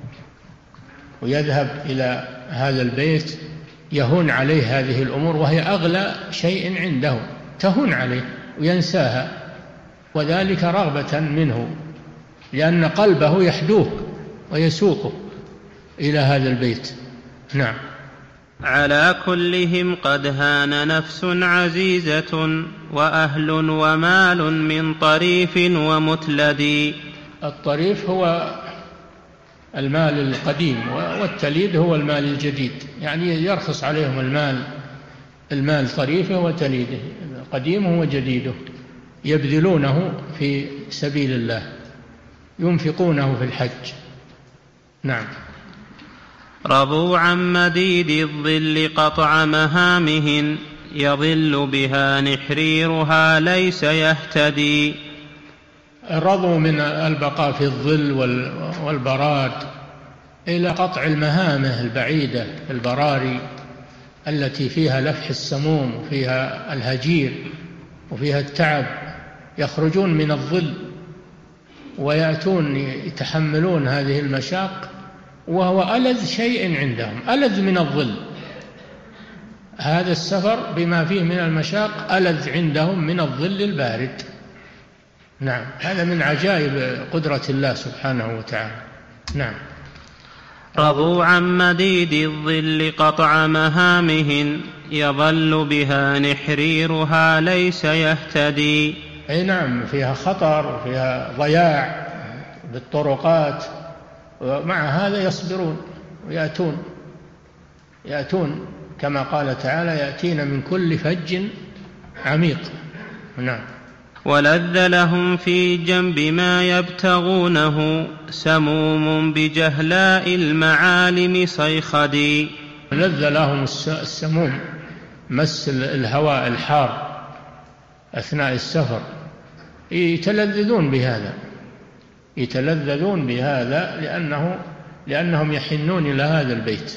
ويذهب إلى هذا البيت، يهون عليه هذه الأمور، وهي أغلى شيء عنده، تهون عليه وينساها، وذلك رغبة منه، لأن قلبه يحدوه ويسوقه إلى هذا البيت. نعم. على كلهم قد هان نفس عزيزة، وأهل ومال من طريف ومتلد. الطريف هو المال القديم، والتليد هو المال الجديد، يعني يرخص عليهم المال طريفه وتليده، قديمه وجديده، يبذلونه في سبيل الله، ينفقونه في الحج. نعم. رضوا عن مديد الظل قطع مهامهن، يظل بها نحريرها ليس يهتدي. رضوا من البقاء في الظل والبراد إلى قطع المهامه البعيدة، البراري التي فيها لفح السموم وفيها الهجير وفيها التعب، يخرجون من الظل ويأتون يتحملون هذه المشاق، وهو ألذ شيء عندهم، ألذ من الظل. هذا السفر بما فيه من المشاق ألذ عندهم من الظل البارد. نعم، هذا من عجائب قدرة الله سبحانه وتعالى. نعم. رضوا عن مديد الظل قطع مهامهن يظل بها نحريرها ليس يهتدي. أي نعم، فيها خطر وفيها ضياع بالطرقات، ومع هذا يصبرون ويأتون كما قال تعالى يأتين من كل فج عميق. نعم. ولذ لهم في جنب ما يبتغونه سموم بجهلاء المعالم صيخدي. لذ لهم السموم، مس الهواء الحار أثناء السفر، يتلذذون بهذا لأنهم يحنون إلى هذا البيت،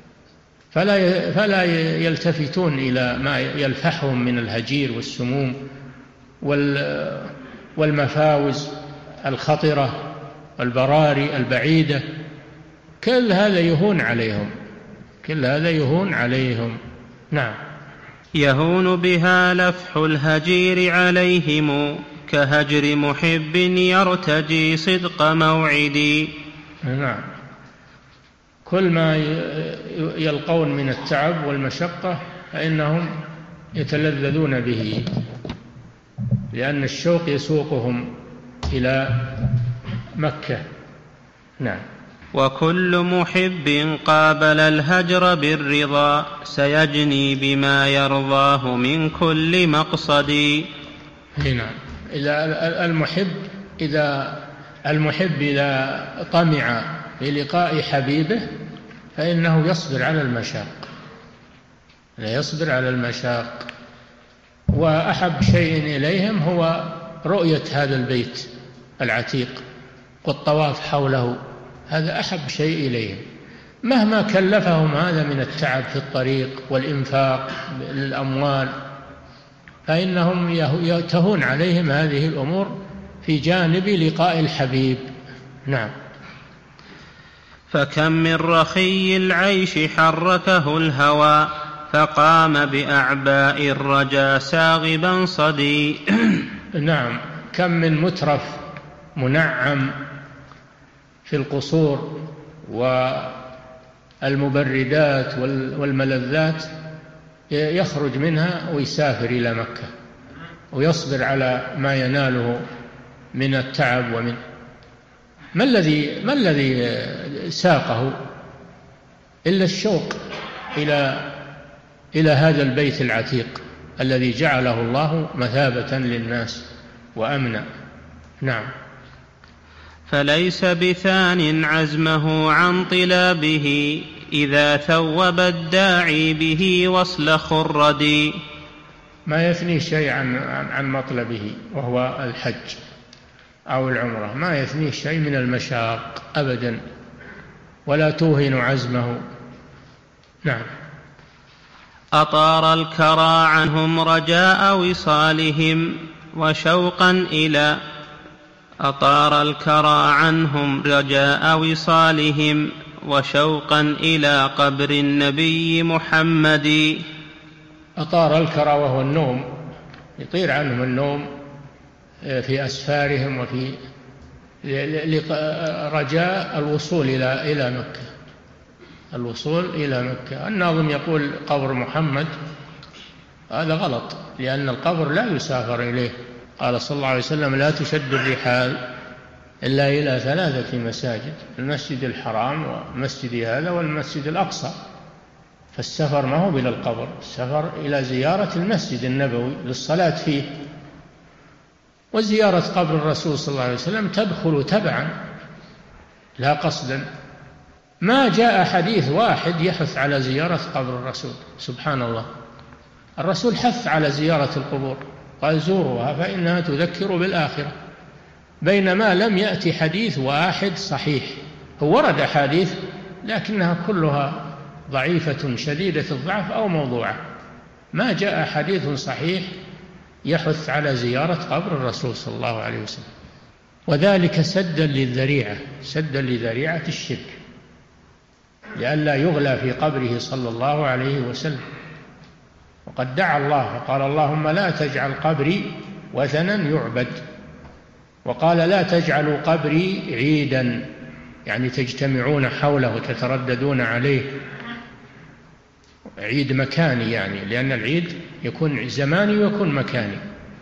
فلا يلتفتون إلى ما يلفحهم من الهجير والسموم والمفاوز الخطرة والبراري البعيدة. كل هذا يهون عليهم. نعم. يهون بها لفح الهجير عليهم كهجر محب يرتجي صدق موعدي. نعم. كل ما يلقون من التعب والمشقة فإنهم يتلذذون به، لأن الشوق يسوقهم إلى مكة. نعم. وكل محب قابل الهجر بالرضا سيجني بما يرضاه من كل مقصد. نعم. المحب إذا طمع بلقاء حبيبه فإنه يصبر على المشاق، وأحب شيء إليهم هو رؤية هذا البيت العتيق والطواف حوله، هذا أحب شيء إليهم، مهما كلفهم هذا من التعب في الطريق والإنفاق للأموال، فإنهم يتهون عليهم هذه الأمور في جانب لقاء الحبيب. نعم. فكم من رخي العيش حركه الهوى فقام بأعباء الرجا ساغبا صدي. نعم. كم من مترف منعم في القصور والمبردات والملذات يخرج منها ويسافر إلى مكة ويصبر على ما يناله من التعب ما الذي ساقه إلا الشوق إلى هذا البيت العتيق الذي جعله الله مثابة للناس وأمنا. نعم. فليس بثان عزمه عن طلابه إذا ثوب الداعي به وصل خردي. ما يثني شيء عن مطلبه وهو الحج أو العمرة، ما يثني شيء من المشاق أبدا، ولا توهن عزمه. نعم. أطار الكرى عنهم رجاء وصالهم وشوقا إلى أطار الكرى عنهم رجاء وصالهم وشوقا إلى قبر النبي محمد. أطار الكرى وهو النوم، يطير عنهم النوم في أسفارهم وفي رجاء الوصول إلى مكة. الناظم يقول قبر محمد، هذا غلط، لأن القبر لا يسافر إليه. قال صلى الله عليه وسلم لا تشد الرحال إلا إلى 3 مساجد: المسجد الحرام ومسجد هذا والمسجد الأقصى. فالسفر ما هو إلى القبر، السفر إلى زيارة المسجد النبوي للصلاة فيه. وزيارة قبر الرسول صلى الله عليه وسلم تدخل تبعا لا قصدا. ما جاء حديث واحد يحث على زيارة قبر الرسول، سبحان الله. الرسول حث على زيارة القبور، قال زوروها فإنها تذكر بالآخرة، بينما لم يأتي حديث واحد صحيح. هو ورد أحاديث لكنها كلها ضعيفة شديدة الضعف أو موضوعة. ما جاء حديث صحيح يحث على زيارة قبر الرسول صلى الله عليه وسلم، وذلك سدا لذريعة الشرك، لئلا يغلى في قبره صلى الله عليه وسلم. وقد دعا الله وقال اللهم لا تجعل قبري وثنا يعبد، وقال لا تجعلوا قبري عيدا يعني تجتمعون حوله وتترددون عليه. عيد مكاني يعني، لأن العيد يكون زماني ويكون مكاني.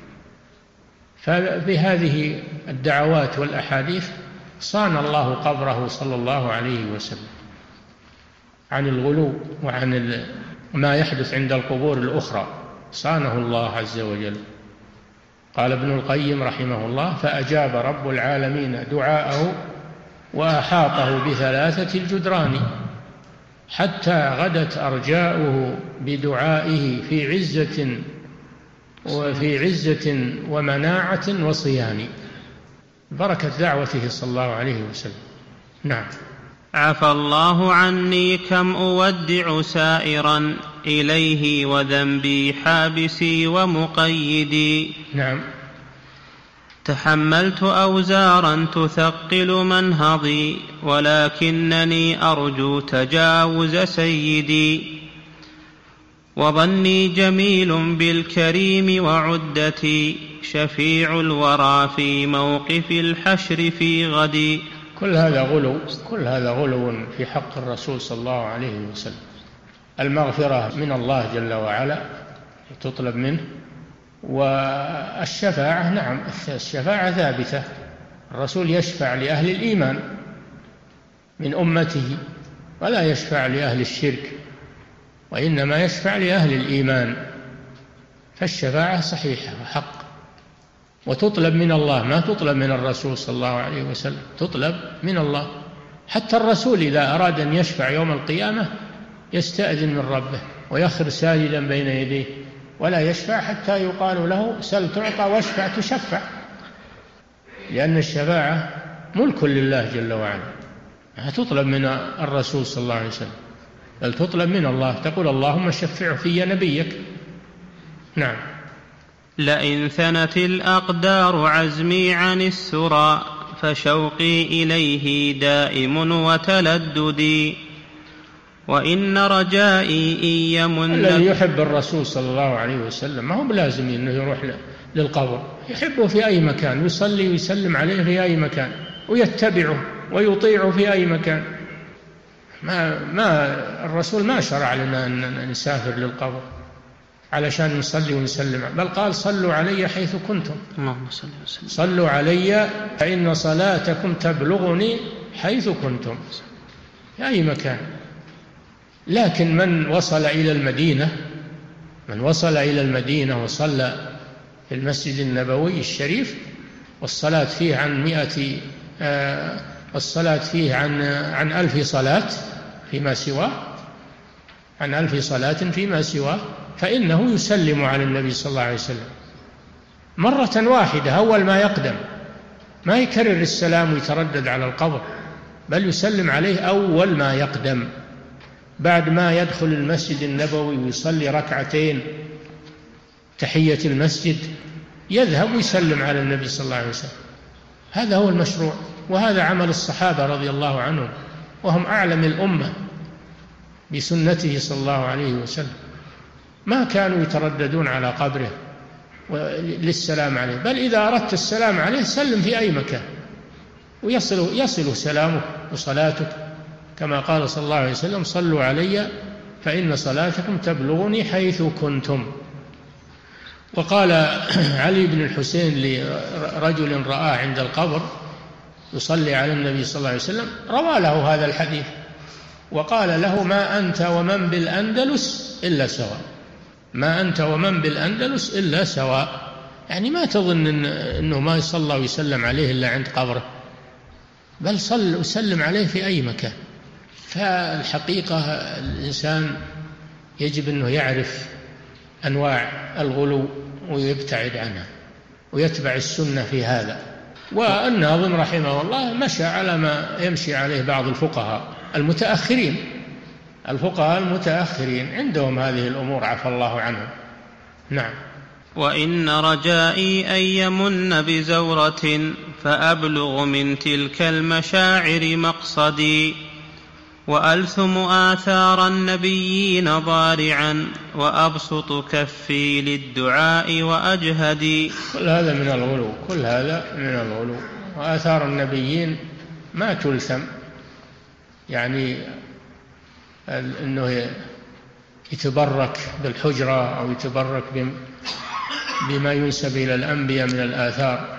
فبهذه الدعوات والأحاديث صان الله قبره صلى الله عليه وسلم عن الغلو وعن ما يحدث عند القبور الأخرى، صانه الله عز وجل. قال ابن القيم رحمه الله: فأجاب رب العالمين دعاءه وأحاطه ب3 الجدران، حتى غدت أرجاؤه بدعائه في عزة ومناعة وصيان. بركة دعوته صلى الله عليه وسلم. نعم. عفى الله عني كم أودع سائرا إليه وذنبي حابسي ومقيدي. نعم. تحملت أوزارا تثقل منهضي ولكنني أرجو تجاوز سيدي. وظني جميل بالكريم وعدتي شفيع الورى في موقف الحشر في غدي. كل هذا غلو في حق الرسول صلى الله عليه وسلم. المغفرة من الله جل وعلا تطلب منه، والشفاعة نعم الشفاعة ثابتة. الرسول يشفع لأهل الإيمان من أمته ولا يشفع لأهل الشرك، وإنما يشفع لأهل الإيمان. فالشفاعة صحيحة وحق، وتطلب من الله، ما تطلب من الرسول صلى الله عليه وسلم، تطلب من الله. حتى الرسول إذا أراد أن يشفع يوم القيامة يستأذن من ربه ويخر ساجدا بين يديه، ولا يشفع حتى يقال له سل تعطى واشفع تشفع، لأن الشفاعة ملك لله جل وعلا، لا تطلب من الرسول صلى الله عليه وسلم، بل تطلب من الله. تقول اللهم شفع في نبيك. نعم. لئن ثنت الأقدار عزمي عن السرى فشوقي إليه دائم وتلددي. وإن رجائي إن يمن. الذي يحب الرسول صلى الله عليه وسلم ما هو بلازم أنه يروح للقبر، يحبه في أي مكان، يصلي ويسلم عليه في أي مكان، ويتبعه ويطيعه في أي مكان. ما الرسول ما شرع لنا أن نسافر للقبر علشان نصلي ونسلم، بل قال صلوا علي حيث كنتم. صلوا علي فإن صلاتكم تبلغني حيث كنتم، في أي مكان. لكن من وصل إلى المدينة وصلى في المسجد النبوي الشريف، والصلاة فيه عن 1000 صلاة فيما سواه، عن 1000 صلاة فيما سواه، فإنه يسلم على النبي صلى الله عليه وسلم مرة واحدة أول ما يقدم، ما يكرر السلام ويتردد على القبر، بل يسلم عليه أول ما يقدم، بعد ما يدخل المسجد النبوي ويصلي ركعتين تحية المسجد يذهب ويسلم على النبي صلى الله عليه وسلم. هذا هو المشروع، وهذا عمل الصحابة رضي الله عنهم، وهم أعلم الأمة بسنته صلى الله عليه وسلم. ما كانوا يترددون على قبره للسلام عليه، بل إذا أردت السلام عليه سلم في أي مكان ويصل سلامك وصلاتك، كما قال صلى الله عليه وسلم صلوا علي فإن صلاتكم تبلغني حيث كنتم. وقال علي بن الحسين لرجل رآه عند القبر يصلي على النبي صلى الله عليه وسلم، روى له هذا الحديث وقال له ما أنت ومن بالأندلس إلا سواء، ما أنت ومن بالأندلس إلا سواء، يعني ما تظن أنه ما يصلى ويسلم عليه إلا عند قبره، بل صل وسلم عليه في أي مكان. فالحقيقة الإنسان يجب أنه يعرف أنواع الغلو ويبتعد عنها ويتبع السنة في هذا. والناظم رحمه الله مشى على ما يمشي عليه بعض الفقهاء المتأخرين عندهم هذه الأمور عفى الله عنهم. نعم. وإن رجائي أن يمن بزورة فأبلغ من تلك المشاعر مقصدي، وألثم آثار النبيين ضارعا وأبسط كفي للدعاء وأجهدي. كل هذا من الغلو، وآثار النبيين ما تلثم يعني أنه يتبرك بالحجرة أو يتبرك بما ينسب إلى الأنبياء من الآثار،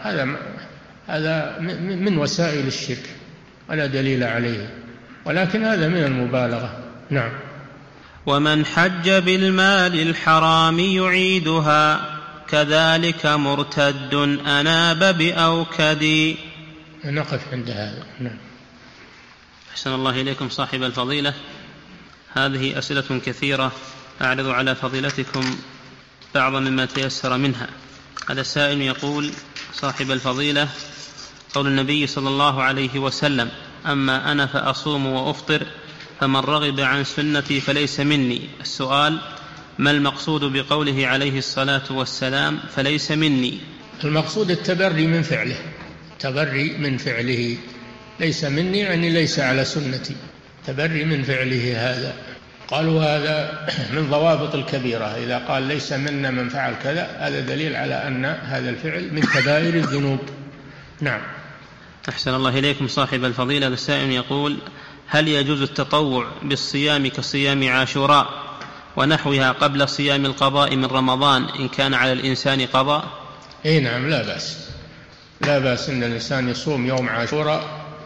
هذا من وسائل الشرك ولا دليل عليه، ولكن هذا من المبالغة. نعم. ومن حج بالمال الحرام يعيدها كذلك مرتد أناب بأوكد. نقف عند هذا. نعم. أحسن الله إليكم صاحب الفضيلة، هذه أسئلة كثيرة أعرض على فضيلتكم بعض مما تيسر منها. هذا السائل يقول: صاحب الفضيلة، قول النبي صلى الله عليه وسلم: أما أنا فأصوم وأفطر فمن رغب عن سنتي فليس مني. السؤال: ما المقصود بقوله عليه الصلاة والسلام فليس مني؟ المقصود التبري من فعله، تبري من فعله، ليس مني يعني ليس على سنتي، تبري من فعله. هذا قالوا هذا من ضوابط الكبيرة، إذا قال ليس منا من فعل كذا هذا دليل على أن هذا الفعل من كبائر الذنوب. نعم. أحسن الله إليكم صاحب الفضيلة، السائل يقول: هل يجوز التطوع بالصيام كصيام عاشوراء ونحوها قبل صيام القضاء من رمضان إن كان على الإنسان قضاء؟ إيه نعم، لا بأس، لا بأس أن الإنسان يصوم يوم عاشوراء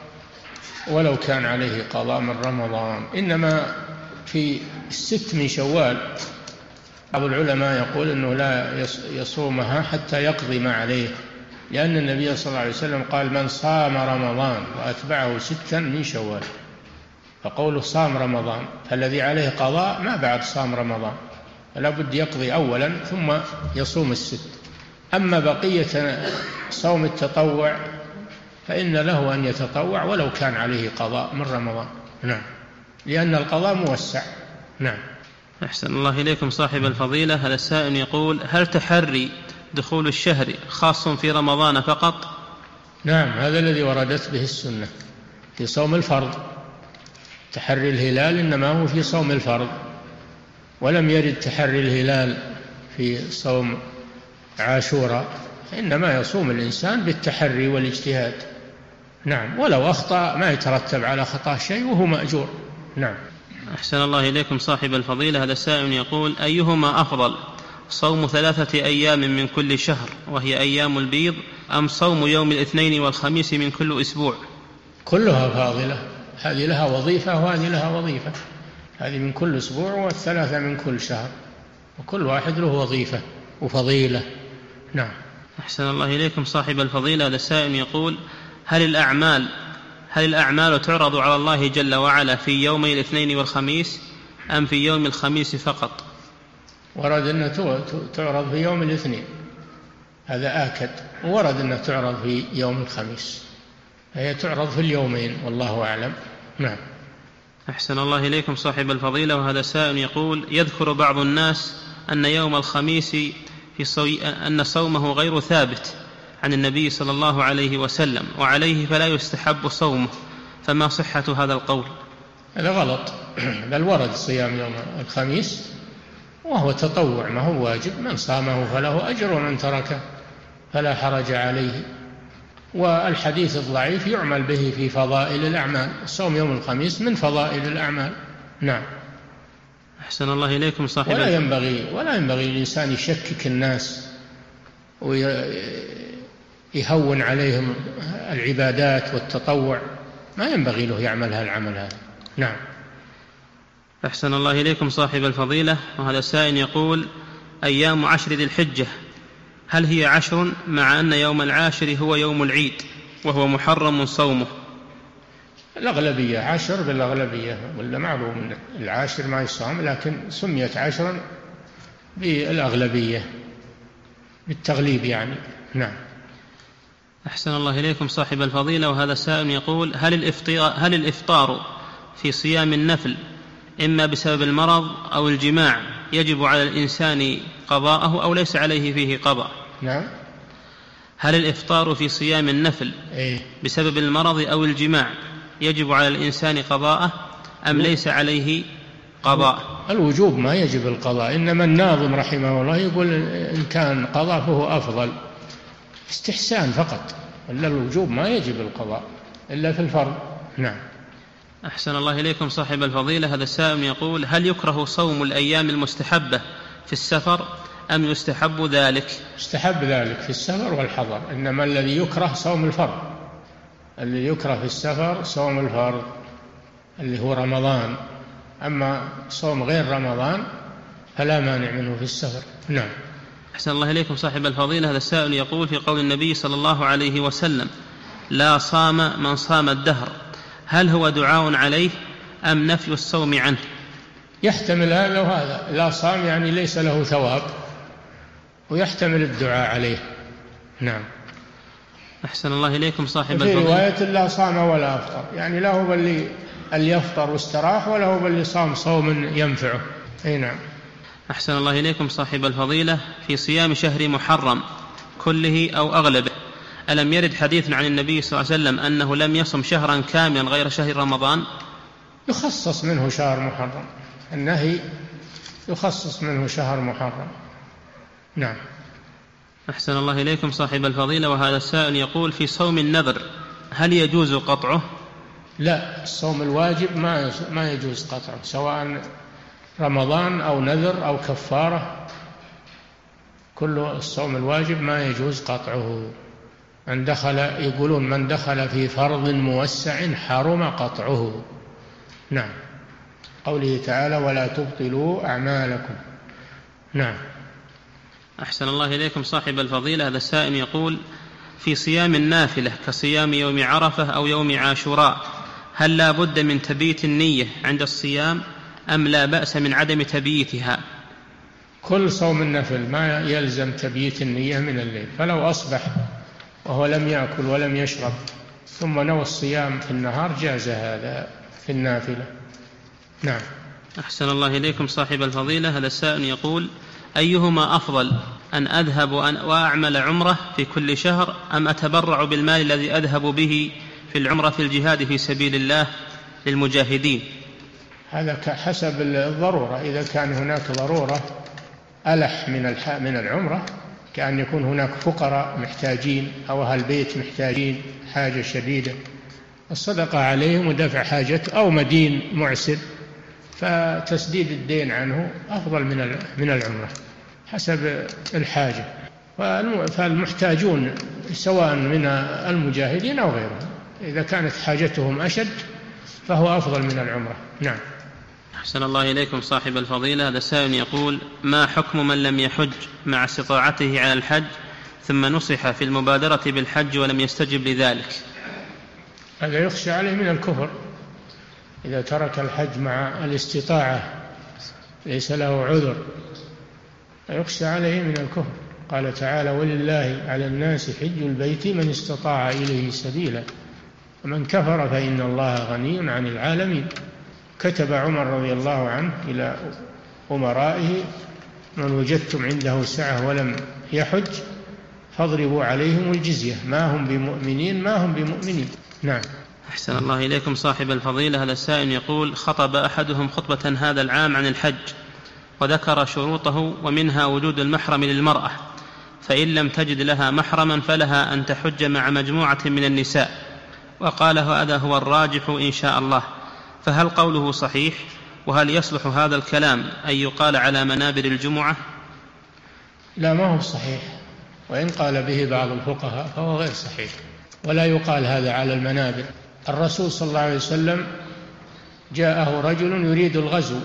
ولو كان عليه قضاء من رمضان. إنما في 6 من شوال بعض العلماء يقول أنه لا يصومها حتى يقضي ما عليه، لأن النبي صلى الله عليه وسلم قال: من صام رمضان وأتبعه 6 من شوال، فقوله صام رمضان، فالذي عليه قضاء ما بعد صام رمضان، فلا بد يقضي أولا ثم يصوم 6. أما بقية صوم التطوع فإن له أن يتطوع ولو كان عليه قضاء من رمضان. نعم، لأن القضاء موسع. نعم. أحسن الله إليكم صاحب الفضيلة، هذا السائل يقول: هل تحري دخول الشهر خاص في رمضان فقط؟ نعم، هذا الذي وردت به السنة في صوم الفرض. تحري الهلال إنما هو في صوم الفرض، ولم يرد تحري الهلال في صوم عاشوراء، إنما يصوم الإنسان بالتحري والاجتهاد. نعم، ولو أخطأ ما يترتب على خطأ شيء وهو مأجور. نعم. أحسن الله إليكم صاحب الفضيلة، هذا السائل يقول: أيهما أفضل، صوم 3 أيام من كل شهر وهي أيام البيض، أم صوم يوم الاثنين والخميس من كل أسبوع؟ كلها فاضلة، هذه لها وظيفة وهذه لها وظيفة، هذه من كل أسبوع والثلاثة من كل شهر، وكل واحد له وظيفة وفضيلة. نعم. أحسن الله إليكم صاحب الفضيلة، هذا السائل يقول: هل الأعمال تعرض على الله جل وعلا في يومي الاثنين والخميس أم في يوم الخميس فقط؟ ورد أنها تعرض في يوم الاثنين، هذا آكد، وورد أنها تعرض في يوم الخميس، هي تعرض في اليومين والله أعلم. نعم. أحسن الله إليكم صاحب الفضيلة، وهذا سائل يقول: يذكر بعض الناس أن يوم الخميس أن صومه غير ثابت عن النبي صلى الله عليه وسلم وعليه فلا يستحب صومه، فما صحة هذا القول؟ هذا غلط، بل ورد صيام يوم الخميس وهو تطوع ما هو واجب، من صامه فله أجر ومن تركه فلا حرج عليه. والحديث الضعيف يعمل به في فضائل الأعمال، صوم يوم الخميس من فضائل الأعمال. نعم. أحسن الله إليكم صاحب ولا ينبغي الإنسان يشكك الناس ويهون عليهم العبادات والتطوع، ما ينبغي له يعمل هالعمل هذا. نعم. أحسن الله إليكم صاحب الفضيلة، وهذا السائل يقول: أيام 10 ذي الحجة هل هي 10 مع أن يوم العاشر هو يوم العيد وهو محرم صومه؟ الأغلبية 10 بالأغلبية، ولا معلوم العاشر ما يصام، لكن سميت 10 بالأغلبية بالتغليب يعني. نعم. أحسن الله إليكم صاحب الفضيلة، وهذا السائل يقول: هل الإفطار في صيام النفل إما بسبب المرض أو الجماع يجب على الإنسان قضاءه أو ليس عليه فيه قضاء؟ نعم. هل الإفطار في صيام النفل بسبب المرض أو الجماع يجب على الإنسان قضاءه أم ليس عليه قضاء؟ الوجوب ما يجب القضاء، إنما الناظم رحمه الله يقول إن كان قضاء فهو أفضل، استحسان فقط، إلا الوجوب ما يجب القضاء إلا في الفرض. نعم. أحسن الله إليكم صاحب الفضيلة. هذا السائل يقول: هل يكره صوم الأيام المستحبة في السفر أم يستحب ذلك؟ يستحب ذلك في السفر والحضر، إنما الذي يكره صوم الفرض. الذي يكره في السفر صوم الفرض اللي هو رمضان، أما صوم غير رمضان فلا مانع منه في السفر. نعم. أحسن الله إليكم صاحب الفضيلة. هذا السائل يقول: في قول النبي صلى الله عليه وسلم: لا صام من صام الدهر، هل هو دعاء عليه أم نفي الصوم عنه؟ يحتمل هذا وهذا، لا صام يعني ليس له ثواب، ويحتمل الدعاء عليه. نعم. أحسن الله إليكم صاحب الفضيلة. في الفضيلة رواية لا صام ولا أفطر، يعني لا هو اللي يفطر واستراح ولا هو اللي صام صوم ينفعه. أي نعم. أحسن الله إليكم صاحب الفضيلة. في صيام شهر محرم كله أو أغلبه، ألم يرد حديث عن النبي صلى الله عليه وسلم أنه لم يصم شهرا كاملا غير شهر رمضان؟ يخصص منه شهر محرم، النهي يخصص منه شهر محرم. نعم. أحسن الله إليكم صاحب الفضيلة. وهذا السائل يقول: في صوم النذر هل يجوز قطعه؟ لا، الصوم الواجب ما يجوز قطعه، سواء رمضان أو نذر أو كفارة، كل الصوم الواجب ما يجوز قطعه. يقولون من دخل في فرض موسع حرم قطعه. نعم. قوله تعالى: ولا تبطلوا أعمالكم. نعم. أحسن الله إليكم صاحب الفضيلة. هذا السائل يقول: في صيام النافلة كصيام يوم عرفة أو يوم عاشوراء، هل لا بد من تبييت النية عند الصيام أم لا بأس من عدم تبييتها؟ كل صوم النفل ما يلزم تبييت النية من الليل، فلو أصبح وهو لم يأكل ولم يشرب ثم نوى الصيام في النهار جاز هذا في النافلة. نعم. أحسن الله إليكم صاحب الفضيلة. هذا السائل يقول: أيهما أفضل، أن أذهب وأعمل عمرة في كل شهر أم أتبرع بالمال الذي أذهب به في العمرة في الجهاد في سبيل الله للمجاهدين؟ هذا حسب الضرورة. إذا كان هناك ضرورة ألح من العمرة، كأن يكون هناك فقراء محتاجين أو أهل بيت محتاجين حاجة شديدة، الصدقة عليهم ودفع حاجة، أو مدين معسر فتسديد الدين عنه أفضل من العمرة حسب الحاجة. فالمحتاجون سواء من المجاهدين أو غيرهم إذا كانت حاجتهم أشد فهو أفضل من العمرة. نعم. أحسن الله إليكم صاحب الفضيلة. هذا السائل يقول: ما حكم من لم يحج مع استطاعته على الحج ثم نصح في المبادرة بالحج ولم يستجب لذلك؟ هذا يخشى عليه من الكفر إذا ترك الحج مع الاستطاعة ليس له عذر، يخشى عليه من الكفر. قال تعالى: ولله على الناس حج البيت من استطاع إليه سبيلا ومن كفر فإن الله غني عن العالمين. كتب عمر رضي الله عنه إلى أمرائه: من وجدتم عنده سعة ولم يحج فاضربوا عليهم الجزية، ما هم بمؤمنين. نعم. أحسن الله إليكم صاحب الفضيلة. هذا السائل يقول: خطب أحدهم خطبة هذا العام عن الحج وذكر شروطه ومنها وجود المحرم للمرأة، فإن لم تجد لها محرما فلها أن تحج مع مجموعة من النساء، وقال هذا هو الراجح إن شاء الله، فهل قوله صحيح؟ وهل يصلح هذا الكلام أن يقال على منابر الجمعة؟ لا، ما هو صحيح، وإن قال به بعض الفقهاء فهو غير صحيح، ولا يقال هذا على المنابر. الرسول صلى الله عليه وسلم جاءه رجل يريد الغزو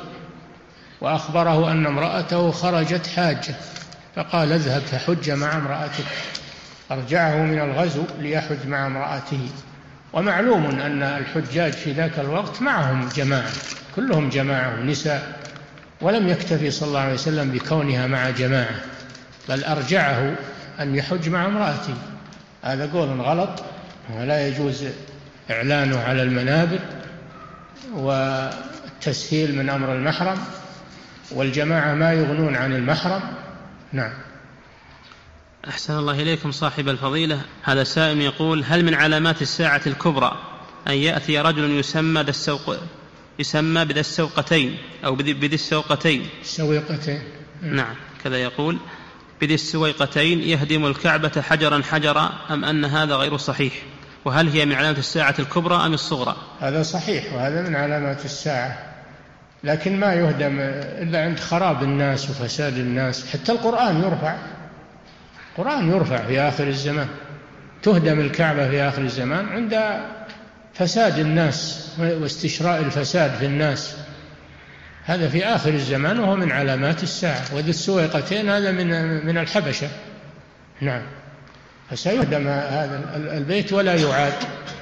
وأخبره أن امرأته خرجت حاجة، فقال: اذهب فحج مع امرأتك. أرجعه من الغزو ليحج مع امرأته. ومعلوم أن الحجاج في ذاك الوقت معهم جماعة، كلهم جماعة نساء، ولم يكتفي صلى الله عليه وسلم بكونها مع جماعة، بل أرجعه أن يحج مع امرأته. هذا قول غلط، ولا يجوز إعلانه على المنابر والتسهيل من أمر المحرم، والجماعة ما يغنون عن المحرم. نعم. أحسن الله إليكم صاحب الفضيلة. هذا سائل يقول: هل من علامات الساعة الكبرى أن يأتي رجل يسمى بذي السوقتين أو بذي السوقتين؟ السويقتين. نعم كذا يقول، بذي السويقتين، يهدم الكعبة حجرا حجرا، أم أن هذا غير صحيح؟ وهل هي من علامات الساعة الكبرى أم الصغرى؟ هذا صحيح، وهذا من علامات الساعة، لكن ما يهدم إلا عند خراب الناس وفساد الناس. حتى القرآن يرفع في آخر الزمان، تهدم الكعبة في آخر الزمان عند فساد الناس واستشراء الفساد في الناس. هذا في آخر الزمان وهو من علامات الساعة. وذي السويقتين هذا من الحبشة. نعم. فسيهدم هذا البيت ولا يعاد،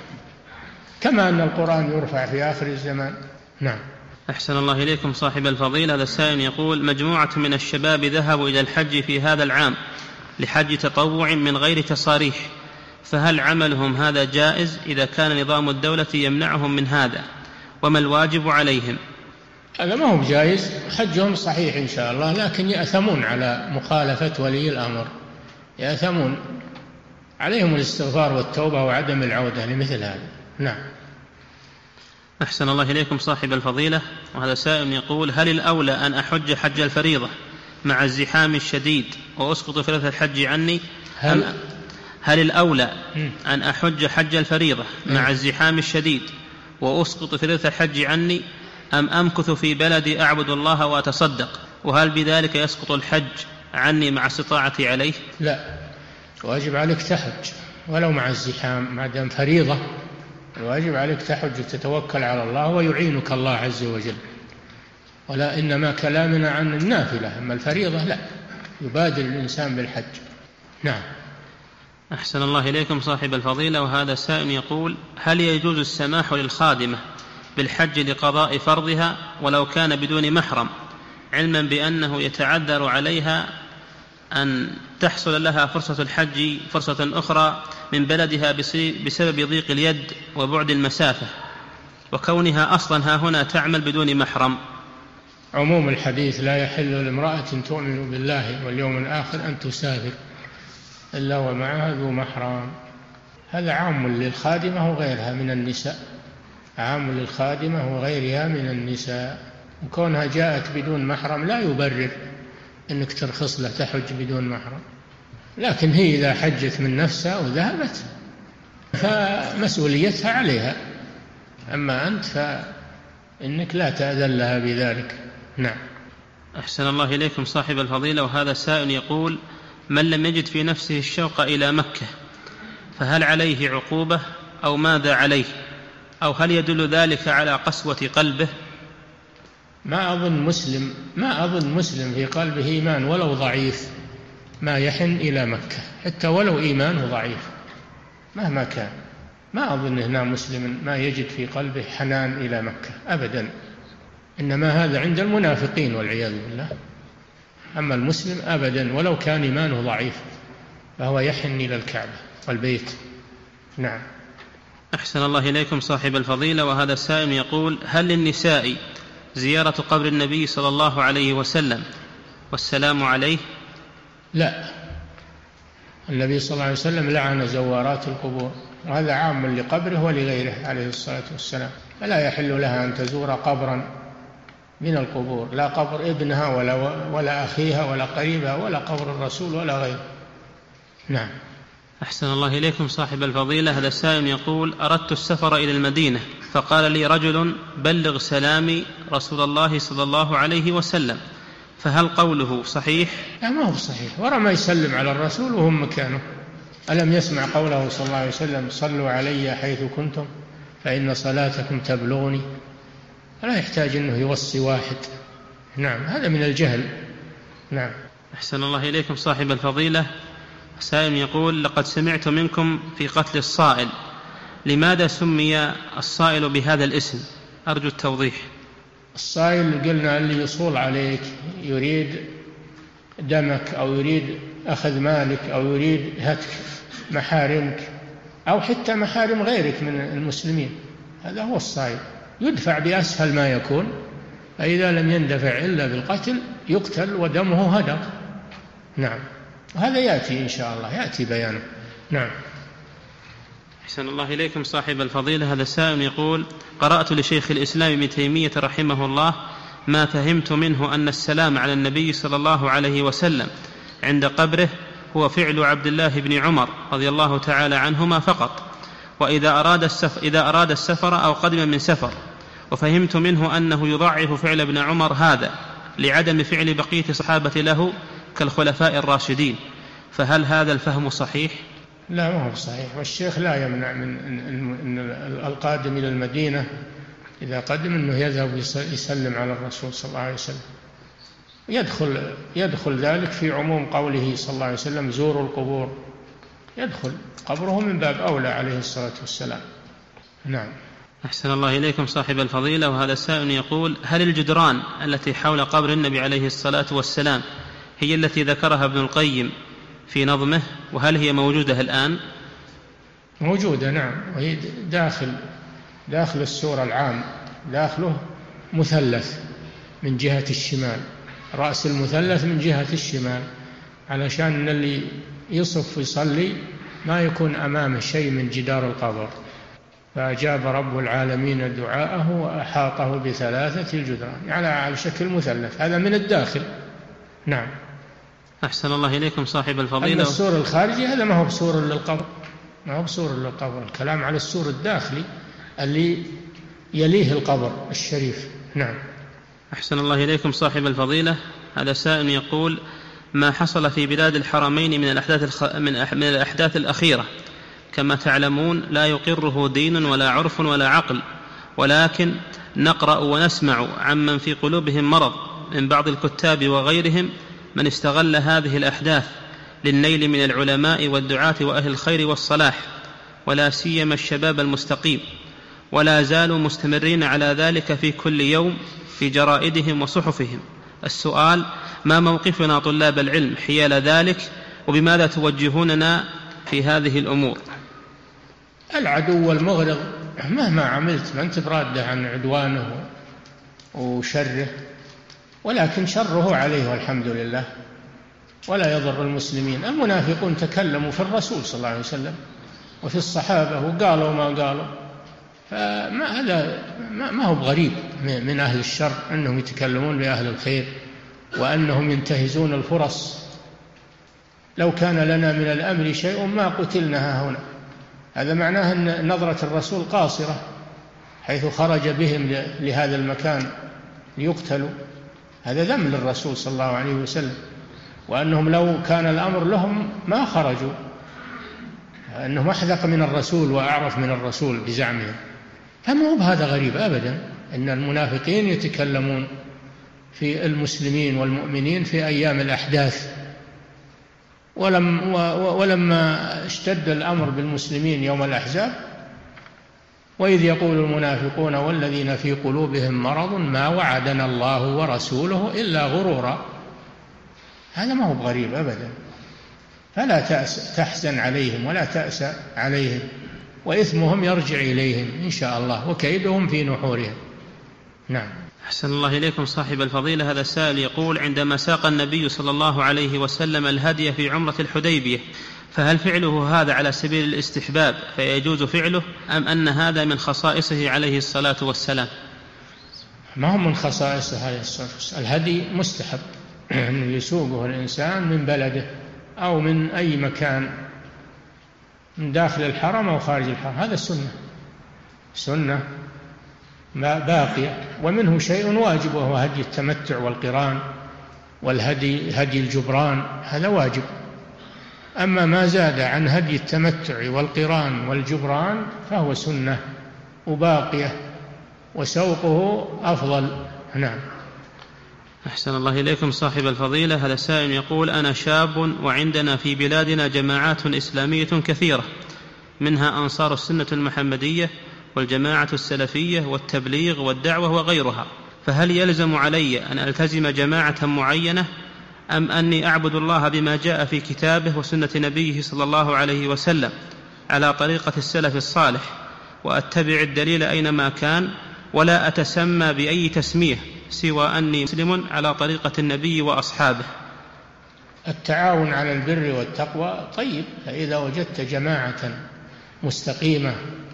كما أن القرآن يرفع في آخر الزمان. نعم. أحسن الله إليكم صاحب الفضيلة. هذا السائل يقول: مجموعة من الشباب ذهبوا إلى الحج في هذا العام لحج تطوع من غير تصاريح، فهل عملهم هذا جائز إذا كان نظام الدولة يمنعهم من هذا؟ وما الواجب عليهم؟ هذا ما هو جائز، حجهم صحيح إن شاء الله، لكن يأثمون على مخالفة ولي الأمر، يأثمون، عليهم الاستغفار والتوبة وعدم العودة لمثل هذا. نعم. أحسن الله إليكم صاحب الفضيلة. وهذا سائل يقول: هل الأولى أن أحج حج الفريضة مع الزحام الشديد وأسقط فريضة الحج عني؟ هل الأولى أن أحج حج الفريضة مع الزحام الشديد وأسقط فريضة الحج عني، أم أمكث في بلدي أعبد الله وأتصدق؟ وهل بذلك يسقط الحج عني مع استطاعتي عليه؟ لا، واجب عليك تحج ولو مع الزحام، ما دام فريضة الواجب عليك تحج وتتوكل على الله ويعينك الله عز وجل. ولا إنما كلامنا عن النافلة، أما الفريضة لا، يبادر الإنسان بالحج. نعم. أحسن الله إليكم صاحب الفضيلة. وهذا سائل يقول: هل يجوز السماح للخادمة بالحج لقضاء فرضها ولو كان بدون محرم، علما بأنه يتعذر عليها أن تحصل لها فرصة الحج فرصة أخرى من بلدها بسبب ضيق اليد وبعد المسافة، وكونها أصلا ها هنا تعمل بدون محرم؟ عموم الحديث: لا يحل لامرأة تؤمن بالله واليوم الآخر أن تسافر إلا ومعها ذو محرم. هذا عام للخادمة وغيرها من النساء، عام للخادمة وغيرها من النساء، وكونها جاءت بدون محرم لا يبرر أنك ترخص له تحج بدون محرم. لكن هي إذا حجت من نفسها وذهبت فمسؤوليتها عليها، أما أنت فإنك لا تأذن لها بذلك. نعم. أحسن الله إليكم صاحب الفضيلة. وهذا سائل يقول: من لم يجد في نفسه الشوق إلى مكة فهل عليه عقوبة أو ماذا عليه؟ أو هل يدل ذلك على قسوة قلبه؟ ما أظن مسلم في قلبه إيمان ولو ضعيف ما يحن إلى مكة، حتى ولو إيمانه ضعيف مهما كان. ما أظن هنا مسلم ما يجد في قلبه حنان إلى مكة أبدا، إنما هذا عند المنافقين والعياذ بالله. أما المسلم أبدا ولو كان إيمانه ضعيف فهو يحن إلى الكعبة والبيت. نعم. أحسن الله إليكم صاحب الفضيلة. وهذا السائل يقول: هل للنساء زيارة قبر النبي صلى الله عليه وسلم والسلام عليه؟ لا، النبي صلى الله عليه وسلم لعن زوارات القبور، وهذا عام لقبره ولغيره عليه الصلاة والسلام. فلا يحل لها أن تزور قبرا من القبور، لا قبر ابنها ولا أخيها ولا قريبها ولا قبر الرسول ولا غيره. نعم. أحسن الله إليكم صاحب الفضيلة. هذا السائل يقول: أردت السفر إلى المدينة فقال لي رجل: بلغ سلامي رسول الله صلى الله عليه وسلم، فهل قوله صحيح؟ لا، ما هو صحيح، ورا يسلم على الرسول وهم مكانه. ألم يسمع قوله صلى الله عليه وسلم: صلوا علي حيث كنتم فإن صلاتكم تبلغني؟ لا يحتاج أنه يوصي واحد. نعم، هذا من الجهل. نعم. أحسن الله إليكم صاحب الفضيلة. سائل يقول: لقد سمعت منكم في قتل الصائل، لماذا سمي الصائل بهذا الاسم؟ أرجو التوضيح. الصائل قلنا اللي يصول عليك، يريد دمك أو يريد أخذ مالك أو يريد هتك محارمك أو حتى محارم غيرك من المسلمين، هذا هو الصائل. يدفع بأسهل ما يكون، فإذا لم يندفع إلا بالقتل يقتل ودمه هدر. نعم، وهذا يأتي إن شاء الله، يأتي بيانه. نعم. أحسن الله إليكم صاحب الفضيلة. هذا السائل يقول: قرأت لشيخ الإسلام ابن تيمية رحمه الله ما فهمت منه أن السلام على النبي صلى الله عليه وسلم عند قبره هو فعل عبد الله بن عمر رضي الله تعالى عنهما فقط، إذا أراد السفر أو قدم من سفر، وفهمت منه أنه يضعف فعل ابن عمر هذا لعدم فعل بقية الصحابة له كالخلفاء الراشدين، فهل هذا الفهم صحيح؟ لا، ما هو صحيح. والشيخ لا يمنع من القادم إلى المدينة إذا قدم أنه يذهب يسلم على الرسول صلى الله عليه وسلم. يدخل ذلك في عموم قوله صلى الله عليه وسلم زوروا القبور، يدخل قبره من باب أولى عليه الصلاة والسلام. نعم. أحسن الله إليكم صاحب الفضيلة. وهذا السائل يقول: هل الجدران التي حول قبر النبي عليه الصلاة والسلام هي التي ذكرها ابن القيم في نظمه، وهل هي موجودة الآن؟ موجودة، نعم، وهي داخل السور العام، داخله مثلث من جهة الشمال، رأس المثلث من جهة الشمال، علشان اللي يصف يصلي ما يكون أمامه شيء من جدار القبر. فأجاب رب العالمين دعاءه وأحاطه بثلاثة الجدران على شكل مثلث، هذا من الداخل. نعم. أحسن الله إليكم صاحب الفضيلة. أما السور الخارجي هذا ما هو بسور للقبر، ما هو بسور للقبر، الكلام على السور الداخلي اللي يليه القبر الشريف. نعم. أحسن الله إليكم صاحب الفضيلة. هذا سائل يقول: ما حصل في بلاد الحرمين من الأحداث الأخيرة كما تعلمون لا يقره دين ولا عرف ولا عقل، ولكن نقرأ ونسمع عمن في قلوبهم مرض من بعض الكتاب وغيرهم من استغل هذه الأحداث للنيل من العلماء والدعاة وأهل الخير والصلاح، ولا سيما الشباب المستقيم، ولا زالوا مستمرين على ذلك في كل يوم في جرائدهم وصحفهم. السؤال: ما موقفنا طلاب العلم حيال ذلك، وبماذا توجهوننا في هذه الأمور؟ العدو المغرض مهما عملت ما أنت براده عن عدوانه وشره، ولكن شره عليه والحمد لله ولا يضر المسلمين. المنافقون تكلموا في الرسول صلى الله عليه وسلم وفي الصحابة وقالوا ما قالوا، فما هذا ما هو بغريب من أهل الشر أنهم يتكلمون بأهل الخير وأنهم ينتهزون الفرص. لو كان لنا من الأمر شيء ما قتلنا هنا. هذا معناه أن نظرة الرسول قاصرة حيث خرج بهم لهذا المكان ليقتلوا، هذا ذم للرسول صلى الله عليه وسلم، وأنهم لو كان الأمر لهم ما خرجوا، أنهم أحذق من الرسول وأعرف من الرسول بزعمهم. فما هو بهذا غريب أبدا أن المنافقين يتكلمون في المسلمين والمؤمنين في أيام الأحداث. ولما اشتد الأمر بالمسلمين يوم الأحزاب: وإذ يقول المنافقون والذين في قلوبهم مرض ما وعدنا الله ورسوله إلا غرورا. هذا ما هو بغريب أبدا، فلا تحزن عليهم ولا تأسى عليهم، وإثمهم يرجع إليهم إن شاء الله وكيدهم في نحورهم. نعم. أحسن الله إليكم صاحب الفضيلة. هذا السائل يقول: عندما ساق النبي صلى الله عليه وسلم الهدي في عمرة الحديبية، فهل فعله هذا على سبيل الاستحباب فيجوز فعله، أم أن هذا من خصائصه عليه الصلاة والسلام؟ ما هو من خصائصه عليه الصلاة والسلام. الهدي مستحب أن يسوقه الإنسان من بلده أو من أي مكان من داخل الحرم أو خارج الحرم، هذا سنة باقية. ومنه شيء واجب وهو هدي التمتع والقران، هدي الجبران، هذا واجب. أما ما زاد عن هدي التمتع والقران والجبران فهو سنة وباقية، وسوقه أفضل. نعم. أحسن الله إليكم صاحب الفضيلة. هذا سائل يقول: أنا شاب وعندنا في بلادنا جماعات إسلامية كثيرة، منها أنصار السنة المحمدية والجماعة السلفية والتبليغ والدعوة وغيرها، فهل يلزم علي أن ألتزم جماعة معينة، أم أني أعبد الله بما جاء في كتابه وسنة نبيه صلى الله عليه وسلم على طريقة السلف الصالح، وأتبع الدليل أينما كان، ولا أتسمى بأي تسمية سوى أني مسلم على طريقة النبي وأصحابه؟ التعاون على البر والتقوى طيب، فإذا وجدت جماعة مستقيمة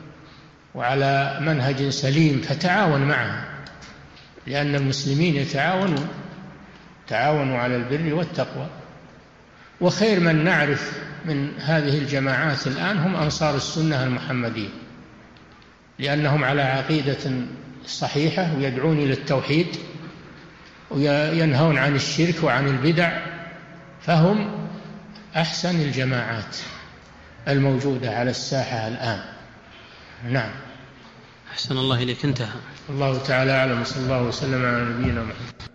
وعلى منهج سليم فتعاون معها، لأن المسلمين تعاونوا على البر والتقوى. وخير من نعرف من هذه الجماعات الآن هم أنصار السنة المحمدية، لأنهم على عقيدة صحيحة ويدعون إلى التوحيد وينهون عن الشرك وعن البدع، فهم أحسن الجماعات الموجودة على الساحة الآن. نعم. أحسن الله إليك. انتهى. الله تعالى أعلم، صلى الله وسلم على نبينا محمد.